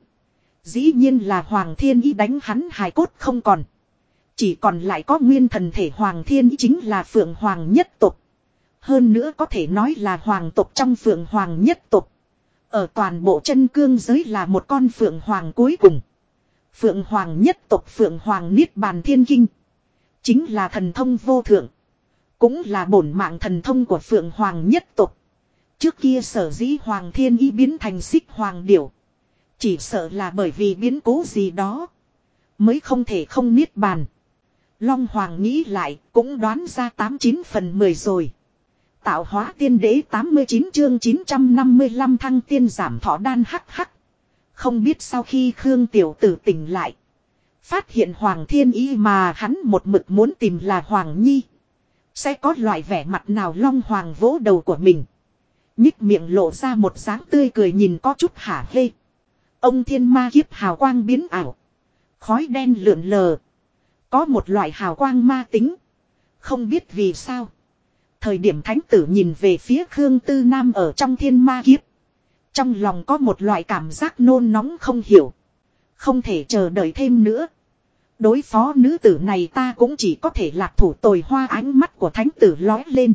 S1: Dĩ nhiên là Hoàng Thiên Ý đánh hắn hài cốt không còn. Chỉ còn lại có nguyên thần thể Hoàng Thiên Ý chính là Phượng Hoàng nhất tộc. Hơn nữa có thể nói là Hoàng tộc trong Phượng Hoàng nhất tộc. Ở toàn bộ chân cương giới là một con Phượng Hoàng cuối cùng. Phượng Hoàng nhất tộc Phượng Hoàng Niết Bàn Thiên Kinh. Chính là thần thông vô thượng. Cũng là bổn mạng thần thông của Phượng Hoàng nhất tộc. Trước kia sở dĩ Hoàng Thiên Ý biến thành Xích Hoàng Điểu. Chỉ sợ là bởi vì biến cố gì đó. Mới không thể không niết bàn. Long Hoàng nghĩ lại cũng đoán ra 89/10 rồi. Tạo hóa tiên đế 89 chương 955 thăng tiên giảm thọ đan hắc hắc. Không biết sau khi Khương tiểu tử tỉnh lại. Phát hiện Hoàng Thiên Ý mà hắn một mực muốn tìm là Hoàng Nhi. Sẽ có loại vẻ mặt nào Long Hoàng vỗ đầu của mình. Nhích miệng lộ ra một dáng tươi cười nhìn có chút hả hê. Ông thiên ma kiếp hào quang biến ảo. Khói đen lượn lờ. Có một loại hào quang ma tính. Không biết vì sao. Thời điểm thánh tử nhìn về phía Khương Tư Nam ở trong thiên ma kiếp. Trong lòng có một loại cảm giác nôn nóng không hiểu. Không thể chờ đợi thêm nữa. Đối phó nữ tử này ta cũng chỉ có thể lạc thủ tồi hoa ánh mắt của thánh tử lói lên.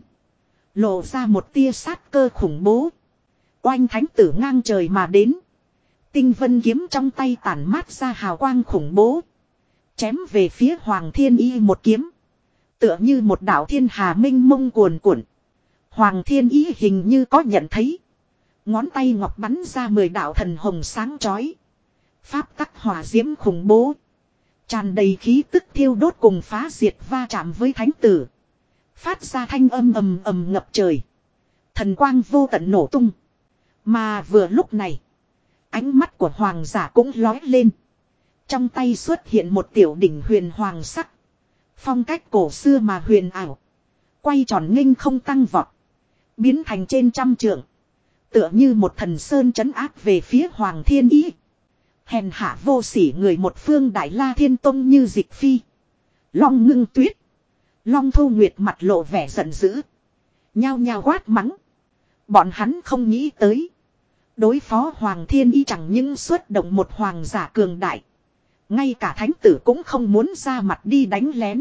S1: Lộ ra một tia sát cơ khủng bố. Oanh thánh tử ngang trời mà đến. Tinh vân kiếm trong tay tản mát ra hào quang khủng bố. Chém về phía Hoàng Thiên Ý một kiếm. Tựa như một đạo thiên hà minh mông cuồn cuộn. Hoàng Thiên Ý hình như có nhận thấy. Ngón tay ngọc bắn ra 10 đạo thần hồng sáng chói. Pháp tắc hỏa diễm khủng bố. Tràn đầy khí tức thiêu đốt cùng phá diệt va chạm với thánh tử. Phát ra thanh âm ầm ầm ngập trời. Thần quang vô tận nổ tung. Mà vừa lúc này. Ánh mắt của hoàng giả cũng lói lên. Trong tay xuất hiện một tiểu đỉnh huyền hoàng sắc. Phong cách cổ xưa mà huyền ảo. Quay tròn nghênh không tăng vọt. Biến thành trên 100 trượng. Tựa như một thần sơn trấn áp về phía Hoàng Thiên Ý. Hèn hạ vô sỉ người một phương Đại La Thiên Tông như Dịch Phi. Long Ngưng Tuyết. Long Thu Nguyệt mặt lộ vẻ giận dữ. Nhao nhao quát mắng. Bọn hắn không nghĩ tới. Đối phó Hoàng Thiên Ý chẳng những xuất động một hoàng giả cường đại. Ngay cả thánh tử cũng không muốn ra mặt đi đánh lén.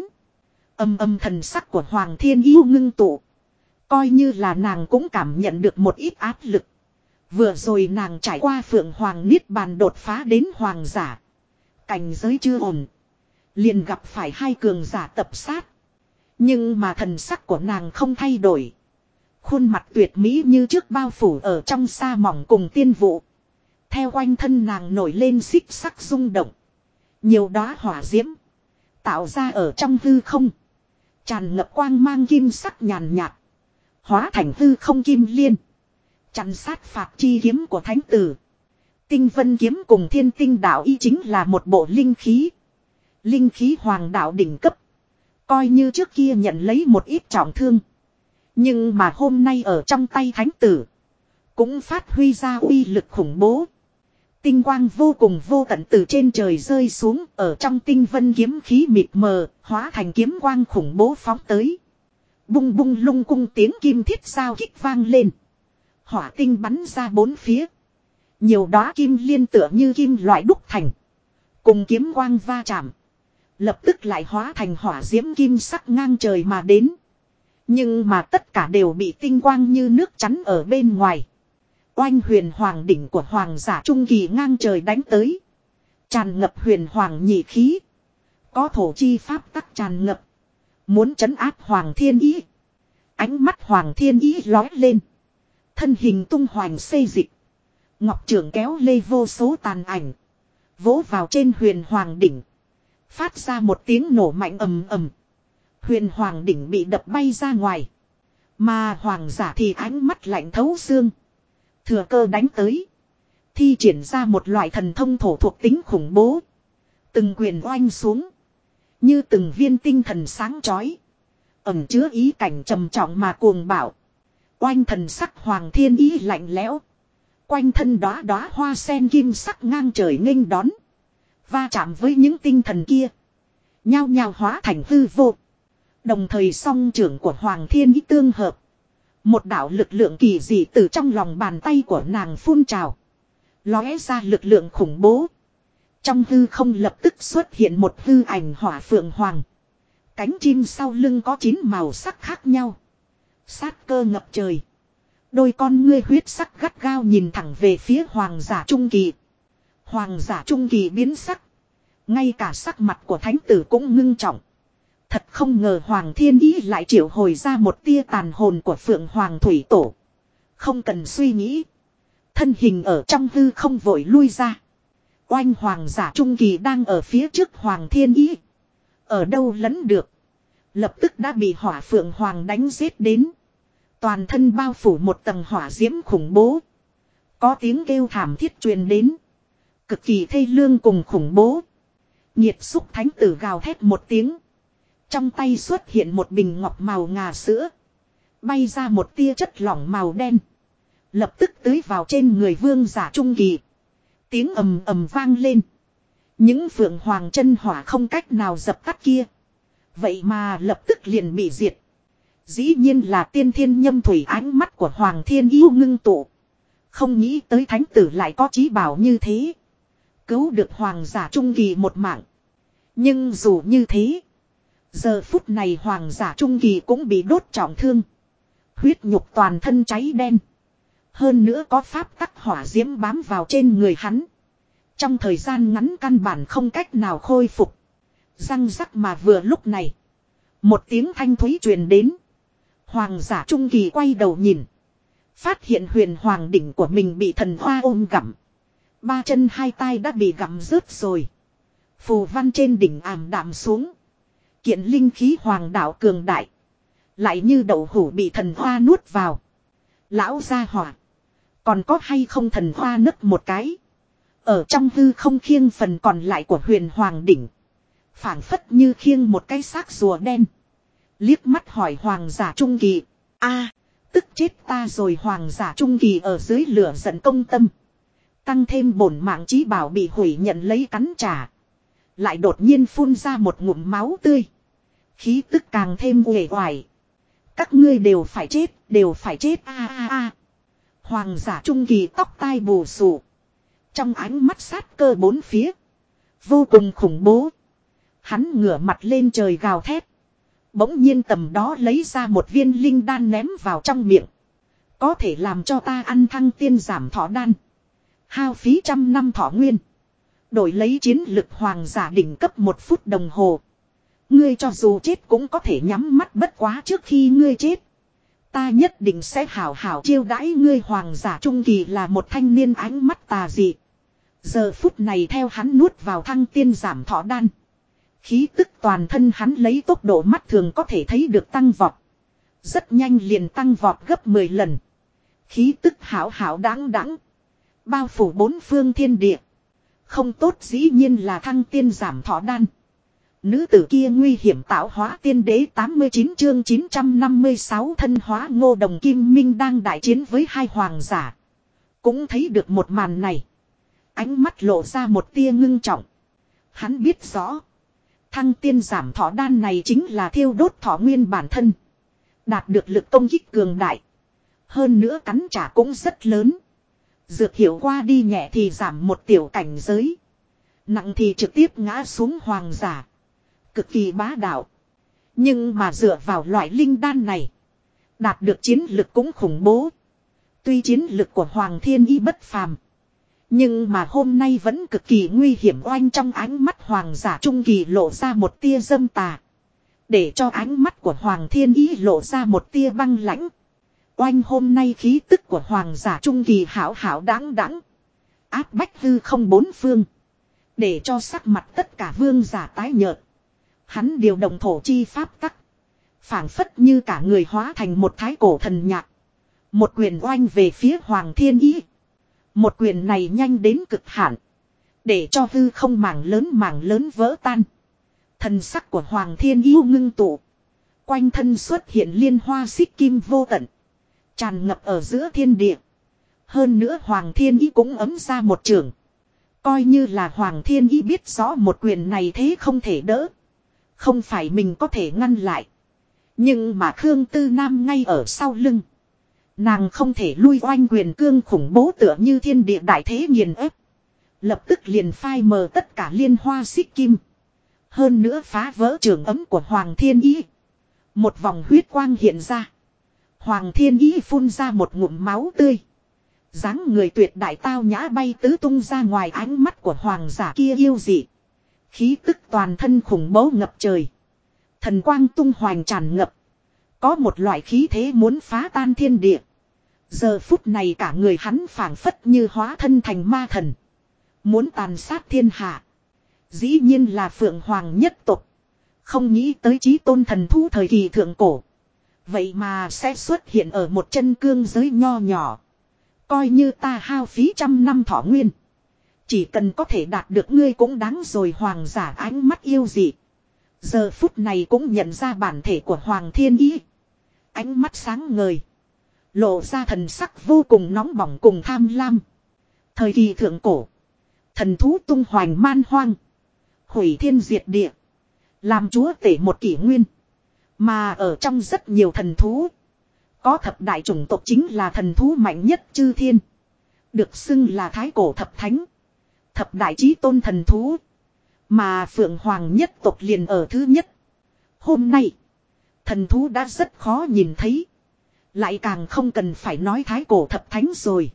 S1: Âm thần sắc của Hoàng Thiên Ý ngưng tụ. Coi như là nàng cũng cảm nhận được một ít áp lực. Vừa rồi nàng trải qua Phượng Hoàng Niết Bàn đột phá đến hoàng giả. Cảnh giới chưa ổn. Liền gặp phải hai cường giả tập sát. Nhưng mà thần sắc của nàng không thay đổi. Khuôn mặt tuyệt mỹ như trước bao phủ ở trong sa mỏng cùng tiên vụ. Theo quanh thân nàng nổi lên xích sắc rung động. Nhiều đóa hỏa diễm. Tạo ra ở trong hư không. Tràn ngập quang mang kim sắc nhàn nhạt. Hóa thành hư không kim liên. Chặn sát phạt chi kiếm của thánh tử. Tinh vân kiếm cùng thiên tinh đạo y chính là một bộ linh khí. Linh khí hoàng đạo đỉnh cấp. Coi như trước kia nhận lấy một ít trọng thương. Nhưng mà hôm nay ở trong tay thánh tử. Cũng phát huy ra uy lực khủng bố. Tinh quang vô cùng vô tận từ trên trời rơi xuống. Ở trong tinh vân kiếm khí mịt mờ. Hóa thành kiếm quang khủng bố phóng tới. Bung bung lung cung tiếng kim thiết sao kích vang lên. Hỏa tinh bắn ra bốn phía. Nhiều đóa kim liên tựa như kim loại đúc thành. Cùng kiếm quang va chạm. Lập tức lại hóa thành hỏa diễm kim sắc ngang trời mà đến. Nhưng mà tất cả đều bị tinh quang như nước chắn ở bên ngoài. Oanh huyền hoàng đỉnh của hoàng giả trung kỳ ngang trời đánh tới. Tràn ngập huyền hoàng nhị khí. Có thổ chi pháp tắc tràn ngập. Muốn trấn áp hoàng thiên ý. Ánh mắt hoàng thiên ý lói lên. Thân hình tung hoành xây dịch. Ngọc trưởng kéo lê vô số tàn ảnh. Vỗ vào trên huyền hoàng đỉnh. Phát ra một tiếng nổ mạnh ầm ầm. Huyền hoàng đỉnh bị đập bay ra ngoài. Mà hoàng giả thì ánh mắt lạnh thấu xương. Thừa cơ đánh tới. Thi triển ra một loại thần thông thổ thuộc tính khủng bố. Từng quyền oanh xuống. Như từng viên tinh thần sáng chói. Ẩn chứa ý cảnh trầm trọng mà cuồng bạo. Oanh thần sắc hoàng thiên ý lạnh lẽo. Quanh thân đóa đóa hoa sen kim sắc ngang trời nghênh đón. Va chạm với những tinh thần kia. Nhao nhao hóa thành hư vô. Đồng thời song trưởng của hoàng thiên ý tương hợp. Một đạo lực lượng kỳ dị từ trong lòng bàn tay của nàng phun trào. Lóe ra lực lượng khủng bố. Trong hư không lập tức xuất hiện một hư ảnh hỏa phượng hoàng. Cánh chim sau lưng có 9 màu sắc khác nhau. Sát cơ ngập trời. Đôi con ngươi huyết sắc gắt gao nhìn thẳng về phía hoàng giả trung kỳ. Hoàng giả trung kỳ biến sắc. Ngay cả sắc mặt của thánh tử cũng ngưng trọng. Thật không ngờ hoàng thiên ý lại triệu hồi ra một tia tàn hồn của phượng hoàng thủy tổ. Không cần suy nghĩ. Thân hình ở trong hư không vội lui ra. Oanh hoàng giả trung kỳ đang ở phía trước hoàng thiên ý. Ở đâu lẫn được. Lập tức đã bị hỏa phượng hoàng đánh giết đến. Toàn thân bao phủ một tầng hỏa diễm khủng bố. Có tiếng kêu thảm thiết truyền đến. Cực kỳ thê lương cùng khủng bố. Nhiệt xúc thánh tử gào thét một tiếng. Trong tay xuất hiện một bình ngọc màu ngà sữa. Bay ra một tia chất lỏng màu đen. Lập tức tưới vào trên người vương giả trung kỳ. Tiếng ầm ầm vang lên. Những phượng hoàng chân hỏa không cách nào dập tắt kia. Vậy mà lập tức liền bị diệt. Dĩ nhiên là tiên thiên nhâm thủy, ánh mắt của hoàng thiên yêu ngưng tụ. Không nghĩ tới thánh tử lại có chí bảo như thế. Cứu được hoàng giả trung kỳ một mạng. Nhưng dù như thế. Giờ phút này hoàng giả trung kỳ cũng bị đốt trọng thương. Huyết nhục toàn thân cháy đen. Hơn nữa có pháp tắc hỏa diễm bám vào trên người hắn. Trong thời gian ngắn căn bản không cách nào khôi phục. Răng rắc mà vừa lúc này. Một tiếng thanh thúy truyền đến. Hoàng giả trung kỳ quay đầu nhìn. Phát hiện huyền hoàng đỉnh của mình bị thần hoa ôm gặm. 3 chân 2 tay đã bị gặm rớt rồi. Phù văn trên đỉnh ảm đạm xuống. Kiện linh khí hoàng đạo cường đại. Lại như đậu hũ bị thần hoa nuốt vào. Lão gia hỏa. Còn có hay không thần hoa nứt một cái. Ở trong hư không khiêng phần còn lại của huyền hoàng đỉnh. Phảng phất như khiêng một cái xác rùa đen. Liếc mắt hỏi hoàng giả trung kỳ. A, tức chết ta rồi. Hoàng giả trung kỳ ở dưới lửa giận công tâm. Tăng thêm bổn mạng chí bảo bị hủy nhận lấy cắn trả. Lại đột nhiên phun ra một ngụm máu tươi. Khí tức càng thêm uể oải. Các ngươi đều phải chết, đều phải chết a a a. Hoàng giả trung kỳ tóc tai bù xù. Trong ánh mắt sát cơ bốn phía. Vô cùng khủng bố. Hắn ngửa mặt lên trời gào thét. Bỗng nhiên tầm đó lấy ra một viên linh đan ném vào trong miệng. Có thể làm cho ta ăn thăng tiên giảm thọ đan. Hao phí 100 năm thọ nguyên. Đổi lấy chiến lực hoàng giả đỉnh cấp 1 phút đồng hồ. Ngươi cho dù chết cũng có thể nhắm mắt, bất quá trước khi ngươi chết. Ta nhất định sẽ hảo hảo chiêu đãi ngươi. Hoàng giả trung kỳ là một thanh niên ánh mắt tà dị. Giờ phút này theo hắn nuốt vào thăng tiên giảm thọ đan. Khí tức toàn thân hắn lấy tốc độ mắt thường có thể thấy được tăng vọt. Rất nhanh liền tăng vọt gấp 10 lần. Khí tức hảo hảo đáng đáng. Bao phủ 4 phương thiên địa. Không tốt dĩ nhiên là thăng tiên giảm thọ đan. Nữ tử kia nguy hiểm tạo hóa tiên đế 89 chương 956 thân hóa Ngô Đồng Kim Minh đang đại chiến với 2 hoàng giả. Cũng thấy được một màn này. Ánh mắt lộ ra một tia ngưng trọng. Hắn biết rõ. Thăng tiên giảm thọ đan này chính là thiêu đốt thọ nguyên bản thân. Đạt được lực công kích cường đại. Hơn nữa cắn trả cũng rất lớn. Dược hiệu qua đi nhẹ thì giảm một tiểu cảnh giới. Nặng thì trực tiếp ngã xuống hoàng giả. Cực kỳ bá đạo. Nhưng mà dựa vào loại linh đan này. Đạt được chiến lực cũng khủng bố. Tuy chiến lực của Hoàng Thiên Y bất phàm. Nhưng mà hôm nay vẫn cực kỳ nguy hiểm, oanh trong ánh mắt hoàng giả trung kỳ lộ ra một tia dâm tà. Để cho ánh mắt của Hoàng Thiên Y lộ ra một tia băng lãnh. Oanh hôm nay khí tức của hoàng giả trung kỳ hảo hảo đáng đáng. Áp bách hư không bốn phương. Để cho sắc mặt tất cả vương giả tái nhợt. Hắn điều động thổ chi pháp tắc. Phảng phất như cả người hóa thành một thái cổ thần nhạc. Một quyền oanh về phía Hoàng Thiên Y. Một quyền này nhanh đến cực hạn. Để cho hư không mảng lớn vỡ tan. Thần sắc của Hoàng Thiên Y ngưng tụ. Quanh thân xuất hiện liên hoa xích kim vô tận. Tràn ngập ở giữa thiên địa. Hơn nữa Hoàng Thiên Y cũng ấm ra một trường. Coi như là Hoàng Thiên Y biết rõ một quyền này thế không thể đỡ. Không phải mình có thể ngăn lại. Nhưng mà Khương Tư Nam ngay ở sau lưng. Nàng không thể lui, oanh quyền cương khủng bố tựa như thiên địa đại thế nghiền ép. Lập tức liền phai mờ tất cả liên hoa xích kim. Hơn nữa phá vỡ trường ấm của Hoàng Thiên Y. Một vòng huyết quang hiện ra. Hoàng Thiên Y phun ra một ngụm máu tươi. Dáng người tuyệt đại tao nhã bay tứ tung ra ngoài, ánh mắt của hoàng giả kia yêu dị. Khí tức toàn thân khủng bố ngập trời. Thần quang tung hoành tràn ngập. Có một loại khí thế muốn phá tan thiên địa. Giờ phút này cả người hắn phảng phất như hóa thân thành ma thần. Muốn tàn sát thiên hạ. Dĩ nhiên là Phượng Hoàng nhất tộc. Không nghĩ tới chí tôn thần thú thời kỳ thượng cổ. Vậy mà sẽ xuất hiện ở một chân cương giới nho nhỏ. Coi như ta hao phí 100 năm thọ nguyên. Chỉ cần có thể đạt được ngươi cũng đáng rồi. Hoàng giả ánh mắt yêu dị. Giờ phút này cũng nhận ra bản thể của Hoàng Thiên Y. Ánh mắt sáng ngời. Lộ ra thần sắc vô cùng nóng bỏng cùng tham lam. Thời kỳ thượng cổ. Thần thú tung hoành man hoang. Hủy thiên diệt địa. Làm chúa tể một kỷ nguyên. Mà ở trong rất nhiều thần thú. Có thập đại chủng tộc chính là thần thú mạnh nhất chư thiên. Được xưng là thái cổ thập thánh. Thập đại chí tôn thần thú. Mà Phượng Hoàng nhất tộc liền ở thứ nhất. Hôm nay. Thần thú đã rất khó nhìn thấy. Lại càng không cần phải nói thái cổ thập thánh rồi.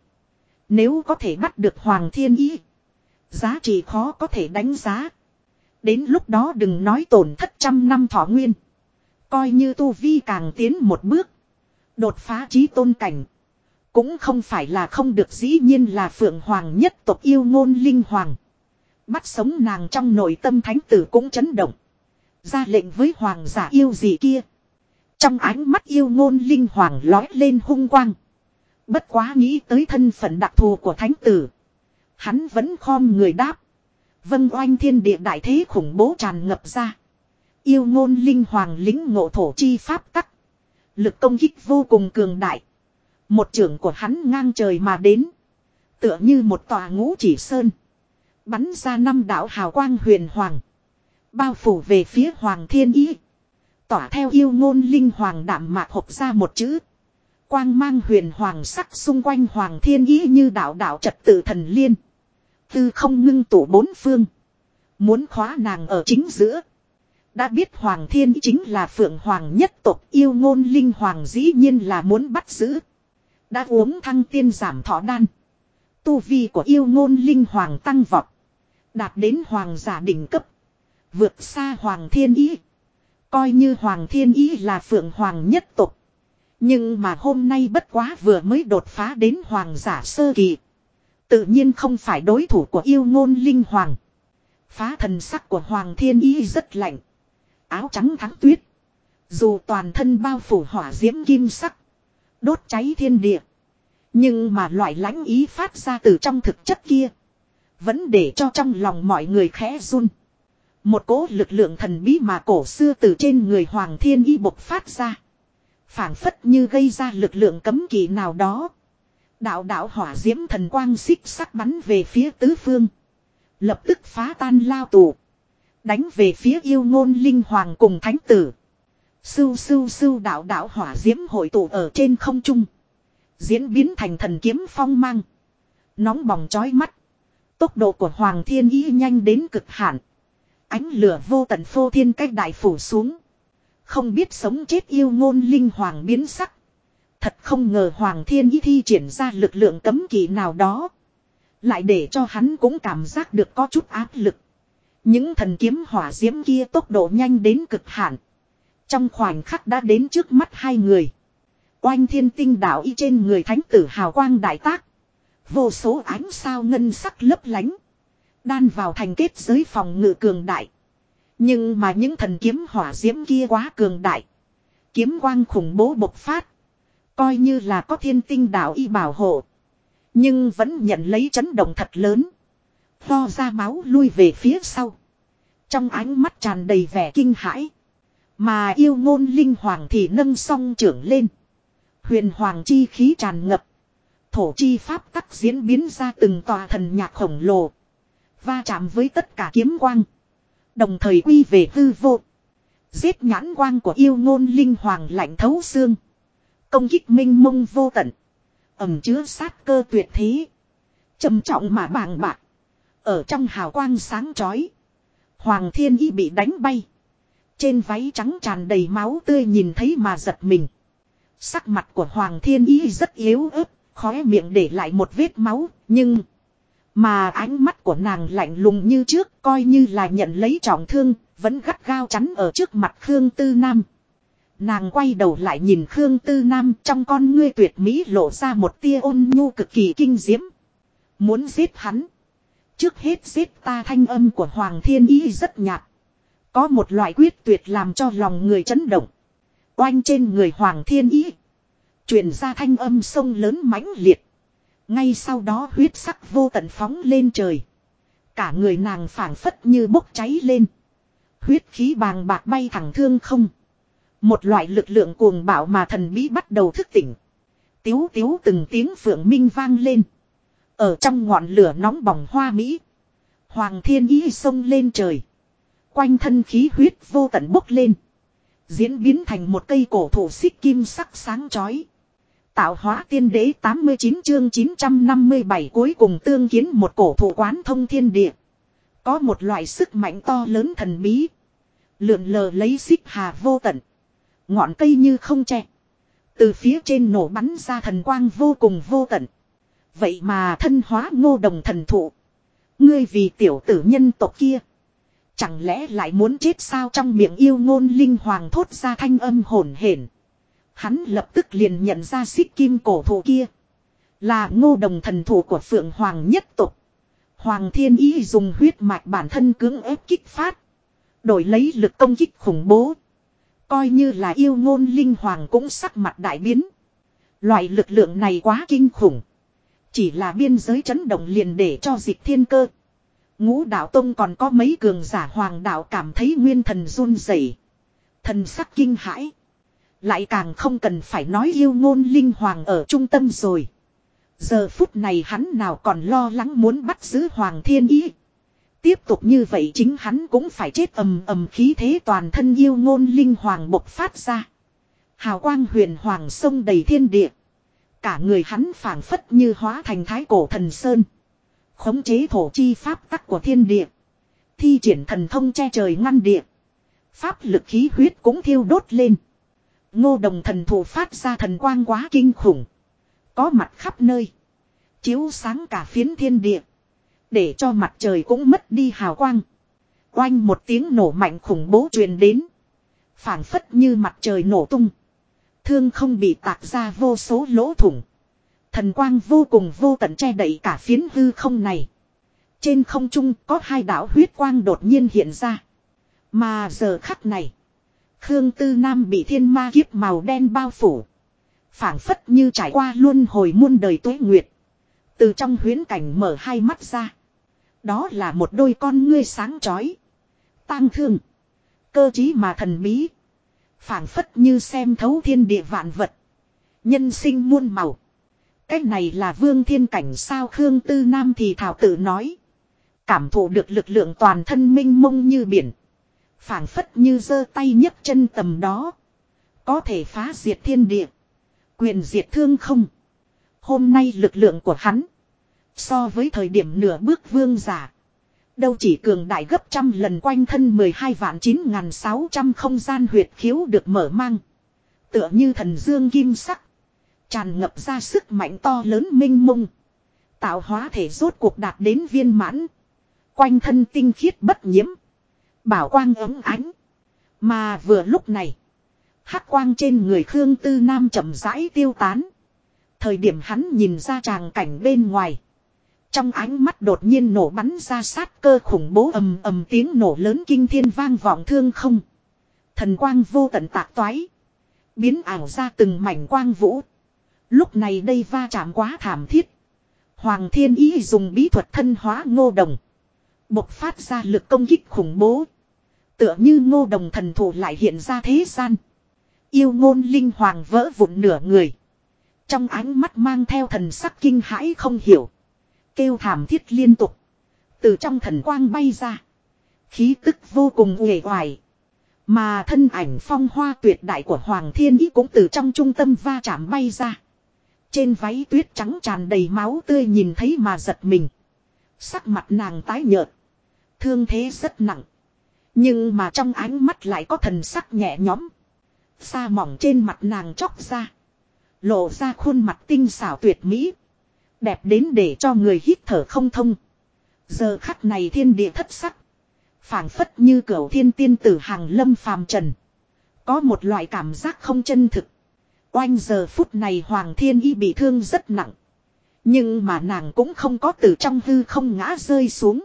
S1: Nếu có thể bắt được Hoàng Thiên Y. Giá trị khó có thể đánh giá. Đến lúc đó đừng nói tổn thất 100 năm thọ nguyên. Coi như tu vi càng tiến một bước. Đột phá chí tôn cảnh. Cũng không phải là không được, dĩ nhiên là Phượng Hoàng nhất tộc yêu ngôn linh hoàng. Bắt sống nàng trong nội tâm thánh tử cũng chấn động. Ra lệnh với hoàng giả yêu gì kia. Trong ánh mắt yêu ngôn linh hoàng lói lên hung quang. Bất quá nghĩ tới thân phận đặc thù của thánh tử. Hắn vẫn khom người đáp. Vâng, oanh thiên địa đại thế khủng bố tràn ngập ra. Yêu ngôn linh hoàng lính ngộ thổ chi pháp tắc. Lực công kích vô cùng cường đại. Một chưởng của hắn ngang trời mà đến. Tựa như một tòa ngũ chỉ sơn. Bắn ra 5 đạo hào quang huyền hoàng. Bao phủ về phía Hoàng Thiên Y. Tỏa theo yêu ngôn linh hoàng đạm mạc hộp ra một chữ. Quang mang huyền hoàng sắc xung quanh Hoàng Thiên Y như đạo đạo trật tự thần liên. Tư không ngưng tụ bốn phương. Muốn khóa nàng ở chính giữa. Đã biết Hoàng Thiên Y chính là Phượng Hoàng nhất tộc, yêu ngôn linh hoàng dĩ nhiên là muốn bắt giữ. Đã uống thăng tiên giảm thọ đan. Tu vi của yêu ngôn linh hoàng tăng vọt. Đạt đến hoàng giả đỉnh cấp. Vượt xa Hoàng Thiên Y. Coi như Hoàng Thiên Y là Phượng Hoàng nhất tộc. Nhưng mà hôm nay bất quá vừa mới đột phá đến hoàng giả sơ kỳ. Tự nhiên không phải đối thủ của yêu ngôn linh hoàng. Phá thần sắc của Hoàng Thiên Y rất lạnh. Áo trắng thắng tuyết. Dù toàn thân bao phủ hỏa diễm kim sắc. Đốt cháy thiên địa. Nhưng mà loại lãnh ý phát ra từ trong thực chất kia. Vẫn để cho trong lòng mọi người khẽ run. Một cỗ lực lượng thần bí mà cổ xưa từ trên người Hoàng Thiên Y bộc phát ra. Phảng phất như gây ra lực lượng cấm kỵ nào đó. Đạo đạo hỏa diễm thần quang xích sắc bắn về phía tứ phương. Lập tức phá tan lao tù. Đánh về phía yêu ngôn linh hoàng cùng thánh tử. Sưu sưu sưu đạo đạo hỏa diễm hội tụ ở trên không trung. Diễn biến thành thần kiếm phong mang. Nóng bỏng chói mắt. Tốc độ của Hoàng Thiên Ý nhanh đến cực hạn. Ánh lửa vô tận phô thiên cách đại phủ xuống. Không biết sống chết yêu ngôn linh hoàng biến sắc. Thật không ngờ Hoàng Thiên Ý thi triển ra lực lượng cấm kỵ nào đó. Lại để cho hắn cũng cảm giác được có chút áp lực. Những thần kiếm hỏa diễm kia tốc độ nhanh đến cực hạn. Trong khoảnh khắc đã đến trước mắt hai người. Oanh thiên tinh đạo y trên người thánh tử hào quang đại tác. Vô số ánh sao ngân sắc lấp lánh. Đan vào thành kết giới phòng ngự cường đại. Nhưng mà những thần kiếm hỏa diễm kia quá cường đại. Kiếm quang khủng bố bộc phát. Coi như là có thiên tinh đạo y bảo hộ. Nhưng vẫn nhận lấy chấn động thật lớn. Lo ra máu lui về phía sau. Trong ánh mắt tràn đầy vẻ kinh hãi. Mà yêu ngôn linh hoàng thì nâng song trưởng lên. Huyền hoàng chi khí tràn ngập. Thổ chi pháp tắc diễn biến ra từng tòa thần nhạc khổng lồ. Va chạm với tất cả kiếm quang. Đồng thời quy về hư vô. Giết nhãn quang của yêu ngôn linh hoàng lạnh thấu xương. Công kích minh mông vô tận. Ẩm chứa sát cơ tuyệt thế. Trầm trọng mà bàng bạc. Ở trong hào quang sáng chói. Hoàng Thiên Ý bị đánh bay. Trên váy trắng tràn đầy máu tươi nhìn thấy mà giật mình. Sắc mặt của Hoàng Thiên Ý rất yếu ớt. Khóe miệng để lại một vết máu. Nhưng mà ánh mắt của nàng lạnh lùng như trước. Coi như là nhận lấy trọng thương. Vẫn gắt gao chắn ở trước mặt Khương Tư Nam. Nàng quay đầu lại nhìn Khương Tư Nam. Trong con ngươi tuyệt mỹ lộ ra một tia ôn nhu cực kỳ kinh diễm. Muốn giết hắn. Trước hết giết ta. Thanh âm của Hoàng Thiên Ý rất nhạt. Có một loại quyết tuyệt làm cho lòng người chấn động. Oanh trên người Hoàng Thiên Ý. Truyền ra thanh âm sông lớn mãnh liệt. Ngay sau đó huyết sắc vô tận phóng lên trời. Cả người nàng phảng phất như bốc cháy lên. Huyết khí bàng bạc bay thẳng thương không. Một loại lực lượng cuồng bạo mà thần bí bắt đầu thức tỉnh. Tiếu tiếu từng tiếng phượng minh vang lên. Ở trong ngọn lửa nóng bỏng hoa mỹ. Hoàng Thiên Ý xông lên trời. Quanh thân khí huyết vô tận bốc lên. Diễn biến thành một cây cổ thụ xích kim sắc sáng chói. Tạo hóa tiên đế 89 chương 957 cuối cùng tương kiến một cổ thụ quán thông thiên địa. Có một loại sức mạnh to lớn thần bí. Lượn lờ lấy xích hà vô tận. Ngọn cây như không tre. Từ phía trên nổ bắn ra thần quang vô cùng vô tận. Vậy mà thân hóa Ngô Đồng thần thụ. Ngươi vì tiểu tử nhân tộc kia. Chẳng lẽ lại muốn chết sao? Trong miệng yêu ngôn linh hoàng thốt ra thanh âm hổn hển. Hắn lập tức liền nhận ra xích kim cổ thụ kia. Là Ngô Đồng thần thụ của Phượng Hoàng nhất tộc. Hoàng Thiên Ý dùng huyết mạch bản thân cưỡng ép kích phát. Đổi lấy lực công kích khủng bố. Coi như là yêu ngôn linh hoàng cũng sắc mặt đại biến. Loại lực lượng này quá kinh khủng. Chỉ là biên giới chấn động liền để cho Dịch Thiên Cơ. Ngũ đạo tông còn có mấy cường giả hoàng đạo cảm thấy nguyên thần run rẩy, thần sắc kinh hãi. Lại càng không cần phải nói yêu ngôn linh hoàng ở trung tâm rồi. Giờ phút này hắn nào còn lo lắng muốn bắt giữ Hoàng Thiên Ý. Tiếp tục như vậy chính hắn cũng phải chết. Ầm ầm khí thế toàn thân yêu ngôn linh hoàng bộc phát ra. Hào quang huyền hoàng sông đầy thiên địa. Cả người hắn phảng phất như hóa thành thái cổ thần sơn. Khống chế thổ chi pháp tắc của thiên địa. Thi triển thần thông che trời ngăn địa. Pháp lực khí huyết cũng thiêu đốt lên. Ngô Đồng thần thụ phát ra thần quang quá kinh khủng. Có mặt khắp nơi. Chiếu sáng cả phiến thiên địa. Để cho mặt trời cũng mất đi hào quang. Oanh một tiếng nổ mạnh khủng bố truyền đến. Phảng phất như mặt trời nổ tung. Thương không bị tạc ra vô số lỗ thủng. Thần quang vô cùng vô tận che đậy cả phiến hư không này. Trên không trung có hai đạo huyết quang đột nhiên hiện ra. Mà giờ khắc này. Khương Tư Nam bị thiên ma kiếp màu đen bao phủ. Phảng phất như trải qua luân hồi muôn đời tuế nguyệt. Từ trong huyễn cảnh mở hai mắt ra. Đó là một đôi con ngươi sáng chói. Tang thương. Cơ trí mà thần bí. Phảng phất như xem thấu thiên địa vạn vật. Nhân sinh muôn màu. Cái này là vương thiên cảnh sao? Khương Tư Nam thì thảo tự nói. Cảm thụ được lực lượng toàn thân minh mông như biển. Phảng phất như giơ tay nhấc chân tầm đó. Có thể phá diệt thiên địa. Quyền diệt thương không. Hôm nay lực lượng của hắn. So với thời điểm nửa bước vương giả. Đâu chỉ cường đại gấp trăm lần, quanh thân 12.9.600 không gian huyệt khiếu được mở mang. Tựa như thần dương kim sắc. Tràn ngập ra sức mạnh to lớn minh mông. Tạo hóa thể rốt cuộc đạt đến viên mãn. Quanh thân tinh khiết bất nhiễm. Bảo quang ấm ánh. Mà vừa lúc này. Hắc quang trên người Khương Tư Nam chậm rãi tiêu tán. Thời điểm hắn nhìn ra tràng cảnh bên ngoài. Trong ánh mắt đột nhiên nổ bắn ra sát cơ khủng bố, ầm ầm tiếng nổ lớn kinh thiên vang vọng thương không. Thần quang vô tận tạc toái. Biến ảo ra từng mảnh quang vũ. Lúc này đây va chạm quá thảm thiết. Hoàng Thiên Ý dùng bí thuật thân hóa Ngô Đồng. Bộc phát ra lực công kích khủng bố. Tựa như Ngô Đồng thần thủ lại hiện ra thế gian. Yêu ngôn linh hoàng vỡ vụn nửa người. Trong ánh mắt mang theo thần sắc kinh hãi không hiểu. Kêu thảm thiết liên tục. Từ trong thần quang bay ra. Khí tức vô cùng uể oải. Mà thân ảnh phong hoa tuyệt đại của Hoàng Thiên Ý cũng từ trong trung tâm va chạm bay ra. Trên váy tuyết trắng tràn đầy máu tươi, nhìn thấy mà giật mình. Sắc mặt nàng tái nhợt. Thương thế rất nặng. Nhưng mà trong ánh mắt lại có thần sắc nhẹ nhõm. Da mỏng trên mặt nàng chóc ra. Lộ ra khuôn mặt tinh xảo tuyệt mỹ. Đẹp đến để cho người hít thở không thông. Giờ khắc này thiên địa thất sắc. Phảng phất như cửu thiên tiên tử hàng lâm phàm trần. Có một loại cảm giác không chân thực. Oanh, giờ phút này Hoàng Thiên Y bị thương rất nặng. Nhưng mà nàng cũng không có từ trong hư không ngã rơi xuống.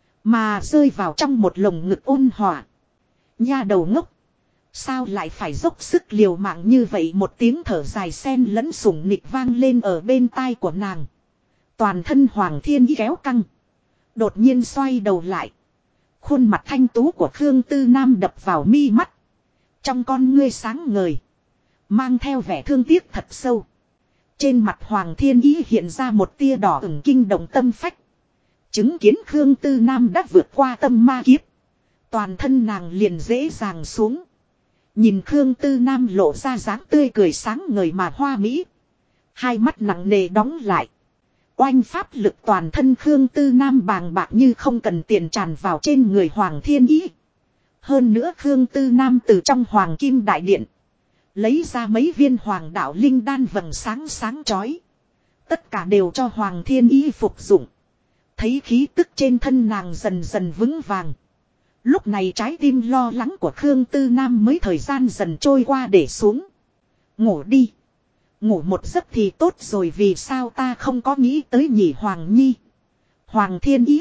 S1: Mà rơi vào trong một lồng ngực ôn hòa. Nha đầu ngốc. Sao lại phải dốc sức liều mạng như vậy, một tiếng thở dài xen lẫn sủng nịch vang lên ở bên tai của nàng. Toàn thân Hoàng Thiên Y kéo căng. Đột nhiên xoay đầu lại. Khuôn mặt thanh tú của Khương Tư Nam đập vào mi mắt. Trong con ngươi sáng ngời. Mang theo vẻ thương tiếc thật sâu. Trên mặt Hoàng Thiên Ý hiện ra một tia đỏ ửng kinh động tâm phách. Chứng kiến Khương Tư Nam đã vượt qua tâm ma kiếp. Toàn thân nàng liền dễ dàng xuống. Nhìn Khương Tư Nam lộ ra dáng tươi cười sáng ngời mà hoa mỹ. Hai mắt nặng nề đóng lại. Oanh, pháp lực toàn thân Khương Tư Nam bàng bạc như không cần tiền tràn vào trên người Hoàng Thiên Ý. Hơn nữa Khương Tư Nam từ trong Hoàng Kim Đại Điện lấy ra mấy viên Hoàng Đạo Linh Đan vầng sáng sáng chói. Tất cả đều cho Hoàng Thiên Ý phục dụng. Thấy khí tức trên thân nàng dần dần vững vàng. Lúc này trái tim lo lắng của Khương Tư Nam mới thời gian dần trôi qua để xuống. Ngủ đi. Ngủ một giấc thì tốt rồi, vì sao ta không có nghĩ tới nhỉ Hoàng Nhi. Hoàng Thiên Ý.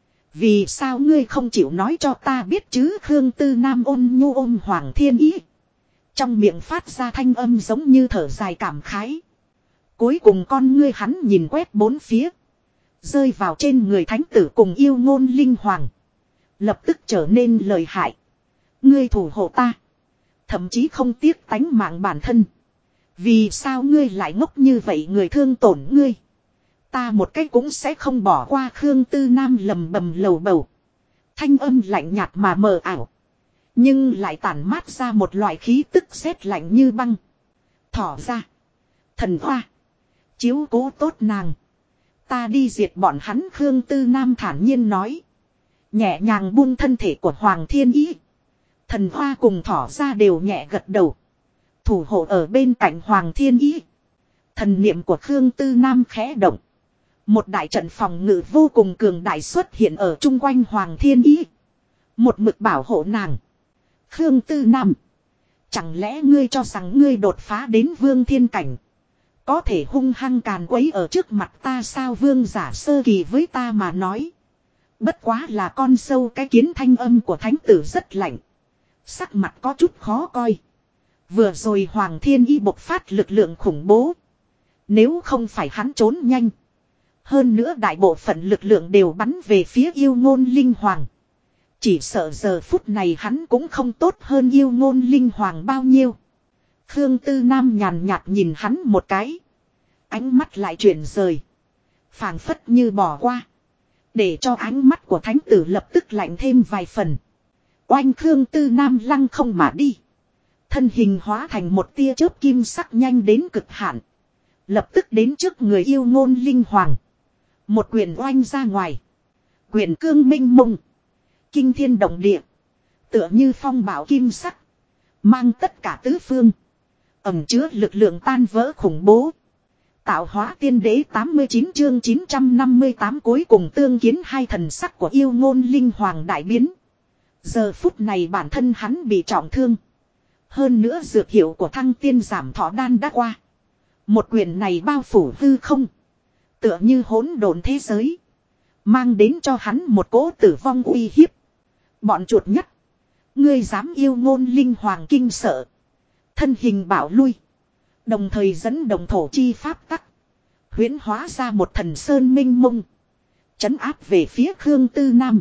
S1: Vì sao ngươi không chịu nói cho ta biết chứ? Khương Tư Nam ôn nhu ôm Hoàng Thiên Ý. Trong miệng phát ra thanh âm giống như thở dài cảm khái. Cuối cùng con ngươi hắn nhìn quét bốn phía. Rơi vào trên người thánh tử cùng yêu ngôn linh hoàng. Lập tức trở nên lợi hại. Ngươi thủ hộ ta. Thậm chí không tiếc tánh mạng bản thân. Vì sao ngươi lại ngốc như vậy, người thương tổn ngươi? Ta một cách cũng sẽ không bỏ qua. Khương Tư Nam lầm bầm lầu bầu. Thanh âm lạnh nhạt mà mờ ảo. Nhưng lại tản mát ra một loại khí tức sét lạnh như băng. Thỏ ra. Thần hoa. Chiếu cố tốt nàng. Ta đi diệt bọn hắn. Khương Tư Nam thản nhiên nói. Nhẹ nhàng buông thân thể của Hoàng Thiên Ý. Thần hoa cùng thỏ ra đều nhẹ gật đầu. Thủ hộ ở bên cạnh Hoàng Thiên Ý. Thần niệm của Khương Tư Nam khẽ động. Một đại trận phòng ngự vô cùng cường đại xuất hiện ở chung quanh Hoàng Thiên Ý. Một mực bảo hộ nàng. Khương Tư Nam. Chẳng lẽ ngươi cho rằng ngươi đột phá đến vương thiên cảnh. Có thể hung hăng càn quấy ở trước mặt ta sao? Vương giả sơ kỳ với ta mà nói. Bất quá là con sâu cái kiến. Thanh âm của thánh tử rất lạnh. Sắc mặt có chút khó coi. Vừa rồi Hoàng Thiên Y bộc phát lực lượng khủng bố. Nếu không phải hắn trốn nhanh. Hơn nữa đại bộ phận lực lượng đều bắn về phía yêu ngôn linh hoàng. Chỉ sợ giờ phút này hắn cũng không tốt hơn yêu ngôn linh hoàng bao nhiêu. Khương Tư Nam nhàn nhạt nhìn hắn một cái. Ánh mắt lại chuyển rời. Phảng phất như bỏ qua. Để cho ánh mắt của thánh tử lập tức lạnh thêm vài phần. Oanh, Khương Tư Nam lăng không mà đi. Thân hình hóa thành một tia chớp kim sắc nhanh đến cực hạn. Lập tức đến trước người yêu ngôn linh hoàng. Một quyền oanh ra ngoài. Quyền cương minh mông. Kinh thiên động địa. Tựa như phong bảo kim sắc. Mang tất cả tứ phương. Ẩm chứa lực lượng tan vỡ khủng bố. Tạo hóa tiên đế 89 chương 958 cuối cùng tương kiến hai thần sắc của yêu ngôn linh hoàng đại biến. Giờ phút này bản thân hắn bị trọng thương. Hơn nữa dược hiệu của thăng tiên giảm thọ đan đã qua. Một quyền này bao phủ hư không. Tựa như hỗn độn thế giới. Mang đến cho hắn một cỗ tử vong uy hiếp. Bọn chuột nhất. Ngươi dám yêu ngôn linh hoàng kinh sợ. Thân hình bảo lui. Đồng thời dẫn đồng thổ chi pháp tắc. Huyễn hóa ra một thần sơn minh mông. Chấn áp về phía Khương Tư Nam.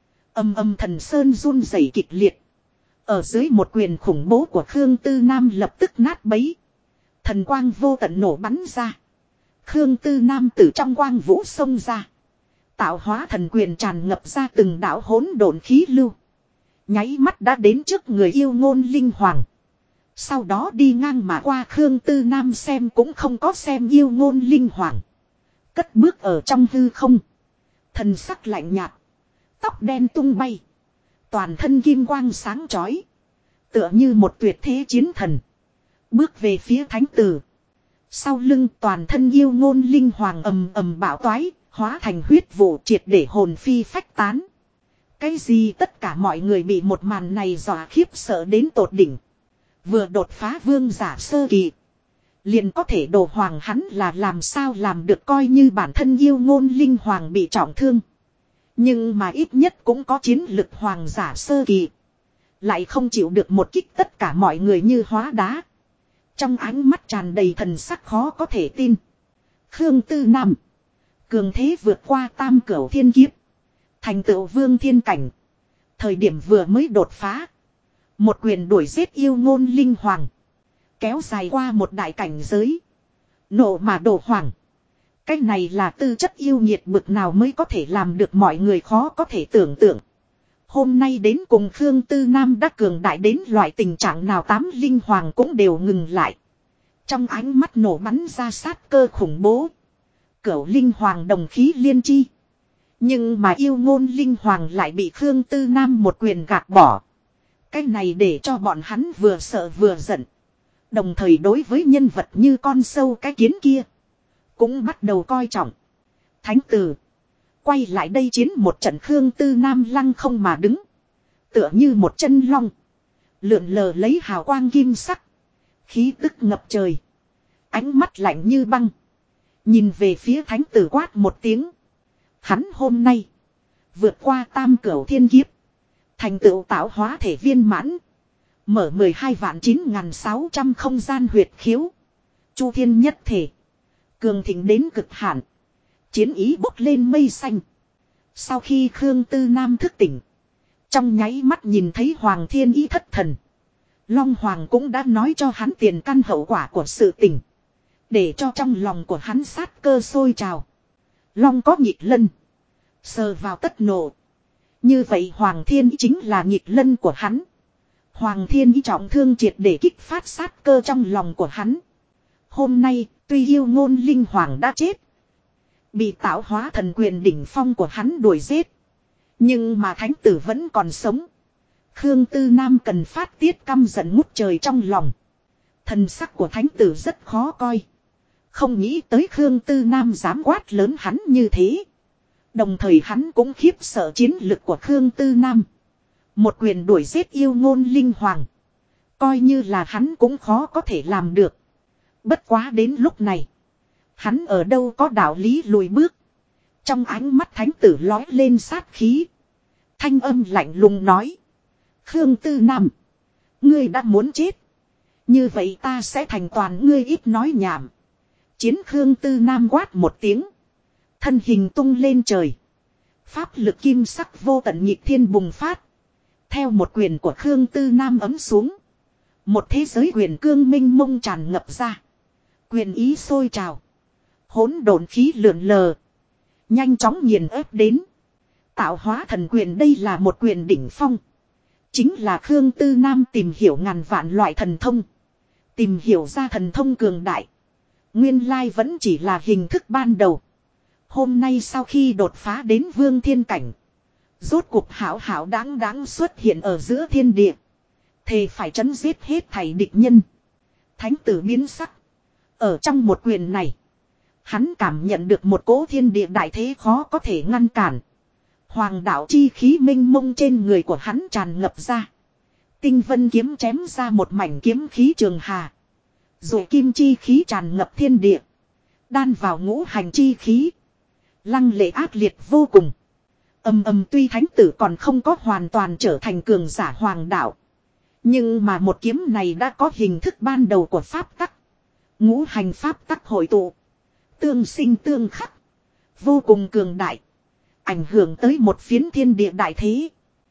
S1: Âm âm thần sơn run rẩy kịch liệt. Ở dưới một quyền khủng bố của Khương Tư Nam lập tức nát bấy. Thần quang vô tận nổ bắn ra. Khương Tư Nam từ trong quang vũ xông ra. Tạo hóa thần quyền tràn ngập ra từng đạo hỗn độn khí lưu. Nháy mắt đã đến trước người yêu ngôn linh hoàng. Sau đó đi ngang mà qua Khương Tư Nam xem cũng không có xem yêu ngôn linh hoàng. Cất bước ở trong hư không. Thần sắc lạnh nhạt. Tóc đen tung bay. Toàn thân kim quang sáng chói. Tựa như một tuyệt thế chiến thần. Bước về phía thánh tử. Sau lưng toàn thân yêu ngôn linh hoàng ầm ầm bạo toái. Hóa thành huyết vụ triệt để hồn phi phách tán. Cái gì tất cả mọi người bị một màn này dọa khiếp sợ đến tột đỉnh. Vừa đột phá vương giả sơ kỳ. Liền có thể đồ hoàng hắn là làm sao làm được coi như bản thân yêu ngôn linh hoàng bị trọng thương. Nhưng mà ít nhất cũng có chiến lực hoàng giả sơ kỳ. Lại không chịu được một kích tất cả mọi người như hóa đá. Trong ánh mắt tràn đầy thần sắc khó có thể tin. Khương Tư Nam. Cường thế vượt qua tam cửu thiên kiếp. Thành tựu vương thiên cảnh. Thời điểm vừa mới đột phá. Một quyền đuổi giết yêu ngôn linh hoàng. Kéo dài qua một đại cảnh giới. Nộ mà đổ hoàng. Cái này là tư chất yêu nhiệt bực nào mới có thể làm được mọi người khó có thể tưởng tượng. Hôm nay đến cùng Khương Tư Nam đã cường đại đến loại tình trạng nào tám linh hoàng cũng đều ngừng lại. Trong ánh mắt nổ bắn ra sát cơ khủng bố. Cửu linh hoàng đồng khí liên chi. Nhưng mà yêu ngôn linh hoàng lại bị Khương Tư Nam một quyền gạt bỏ. Cái này để cho bọn hắn vừa sợ vừa giận. Đồng thời đối với nhân vật như con sâu cái kiến kia. Cũng bắt đầu coi trọng. Thánh tử. Quay lại đây chiến một trận Khương Tư Nam lăng không mà đứng. Tựa như một chân long. Lượn lờ lấy hào quang kim sắc. Khí tức ngập trời. Ánh mắt lạnh như băng. Nhìn về phía thánh tử quát một tiếng. Hắn hôm nay. Vượt qua tam cửu thiên kiếp. Thành tựu tạo hóa thể viên mãn. Mở 12.9600 không gian huyệt khiếu. Chu thiên nhất thể. Cường thịnh đến cực hạn. Chiến ý bốc lên mây xanh. Sau khi Khương Tư Nam thức tỉnh. Trong nháy mắt nhìn thấy Hoàng Thiên Ý thất thần. Long Hoàng cũng đã nói cho hắn tiền căn hậu quả của sự tỉnh. Để cho trong lòng của hắn sát cơ sôi trào. Long có nhịp lân. Sờ vào tất nổ. Như vậy Hoàng Thiên Ý chính là nhịp lân của hắn. Hoàng Thiên Ý trọng thương triệt để kích phát sát cơ trong lòng của hắn. Hôm nay tuy yêu ngôn linh hoàng đã chết. Bị tạo hóa thần quyền đỉnh phong của hắn đuổi giết. Nhưng mà thánh tử vẫn còn sống. Khương Tư Nam cần phát tiết căm giận ngút trời trong lòng. Thần sắc của thánh tử rất khó coi. Không nghĩ tới Khương Tư Nam dám quát lớn hắn như thế. Đồng thời hắn cũng khiếp sợ chiến lực của Khương Tư Nam. Một quyền đuổi giết yêu ngôn linh hoàng. Coi như là hắn cũng khó có thể làm được. Bất quá đến lúc này. Hắn ở đâu có đạo lý lùi bước. Trong ánh mắt thánh tử lói lên sát khí. Thanh âm lạnh lùng nói. Khương Tư Nam. Ngươi đã muốn chết. Như vậy ta sẽ thành toàn ngươi ít nói nhảm. Chiến Khương Tư Nam quát một tiếng. Thân hình tung lên trời. Pháp lực kim sắc vô tận nhịp thiên bùng phát. Theo một quyền của Khương Tư Nam ấm xuống. Một thế giới quyền cương minh mông tràn ngập ra. Quyền ý sôi trào. Hỗn độn khí lượn lờ. Nhanh chóng nghiền ép đến. Tạo hóa thần quyền đây là một quyền đỉnh phong. Chính là Khương Tư Nam tìm hiểu ngàn vạn loại thần thông. Tìm hiểu ra thần thông cường đại. Nguyên lai vẫn chỉ là hình thức ban đầu. Hôm nay sau khi đột phá đến vương thiên cảnh. Rốt cuộc hảo hảo đáng đáng xuất hiện ở giữa thiên địa. Thề phải trấn giết hết thảy địch nhân. Thánh tử biến sắc. Ở trong một quyền này. Hắn cảm nhận được một cỗ thiên địa đại thế khó có thể ngăn cản. Hoàng đạo chi khí minh mông trên người của hắn tràn ngập ra. Tinh vân kiếm chém ra một mảnh kiếm khí trường hà. Rồi kim chi khí tràn ngập thiên địa. Đan vào ngũ hành chi khí. Lăng lệ ác liệt vô cùng. Ầm ầm tuy thánh tử còn không có hoàn toàn trở thành cường giả hoàng đạo. Nhưng mà một kiếm này đã có hình thức ban đầu của pháp tắc. Ngũ hành pháp tắc hội tụ. Tương sinh tương khắc. Vô cùng cường đại. Ảnh hưởng tới một phiến thiên địa đại thế.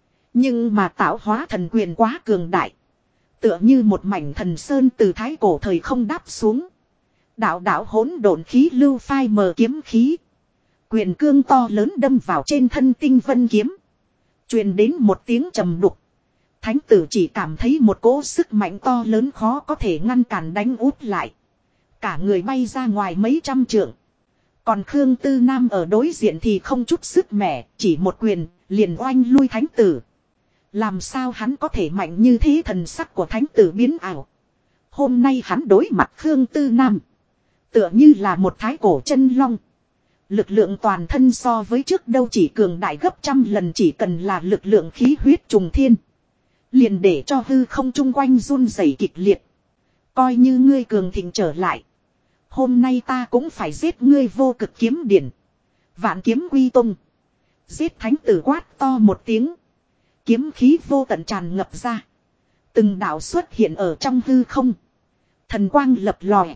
S1: Nhưng mà tạo hóa thần quyền quá cường đại. Tựa như một mảnh thần sơn từ thái cổ thời không đáp xuống. Đạo đạo hỗn độn khí lưu phai mờ kiếm khí. Quyền cương to lớn đâm vào trên thân tinh vân kiếm. Truyền đến một tiếng trầm đục. Thánh tử chỉ cảm thấy một cỗ sức mạnh to lớn khó có thể ngăn cản đánh úp lại. Cả người bay ra ngoài mấy trăm trượng. Còn Khương Tư Nam ở đối diện thì không chút sức mẻ, chỉ một quyền, liền oanh lui thánh tử. Làm sao hắn có thể mạnh như thế, thần sắc của thánh tử biến ảo. Hôm nay hắn đối mặt Khương Tư Nam. Tựa như là một thái cổ chân long. Lực lượng toàn thân so với trước đâu chỉ cường đại gấp trăm lần, chỉ cần là lực lượng khí huyết trùng thiên. Liền để cho hư không chung quanh run rẩy kịch liệt. Coi như ngươi cường thịnh trở lại. Hôm nay ta cũng phải giết ngươi vô cực kiếm điển. Vạn kiếm quy tung. Giết thánh tử quát to một tiếng. Kiếm khí vô tận tràn ngập ra. Từng đạo xuất hiện ở trong hư không. Thần quang lập lòe.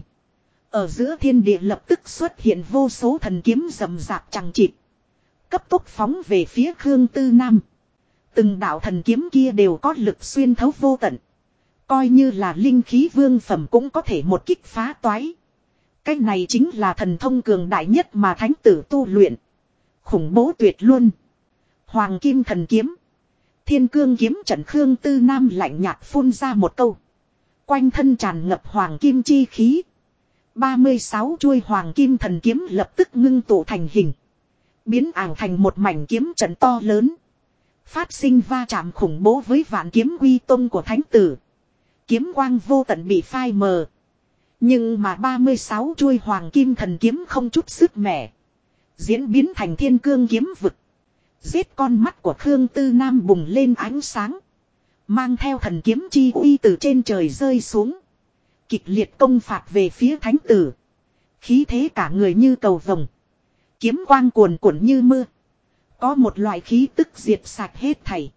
S1: Ở giữa thiên địa lập tức xuất hiện vô số thần kiếm rầm rạp chằng chịt. Cấp tốc phóng về phía Khương Tư Nam. Từng đạo thần kiếm kia đều có lực xuyên thấu vô tận. Coi như là linh khí vương phẩm cũng có thể một kích phá toái. Cái này chính là thần thông cường đại nhất mà thánh tử tu luyện. Khủng bố tuyệt luôn. Hoàng kim thần kiếm. Thiên cương kiếm trận. Khương Tư Nam lạnh nhạt phun ra một câu. Quanh thân tràn ngập hoàng kim chi khí. 36 chuôi hoàng kim thần kiếm lập tức ngưng tụ thành hình. Biến ảo thành một mảnh kiếm trận to lớn. Phát sinh va chạm khủng bố với vạn kiếm quy tông của thánh tử. Kiếm quang vô tận bị phai mờ. Nhưng mà 36 chuôi hoàng kim thần kiếm không chút sức mẻ. Diễn biến thành thiên cương kiếm vực. Giết, con mắt của Khương Tư Nam bùng lên ánh sáng. Mang theo thần kiếm chi uy từ trên trời rơi xuống. Kịch liệt công phạt về phía thánh tử. Khí thế cả người như cầu vồng. Kiếm quang cuồn cuộn như mưa. Có một loại khí tức diệt sạch hết thảy.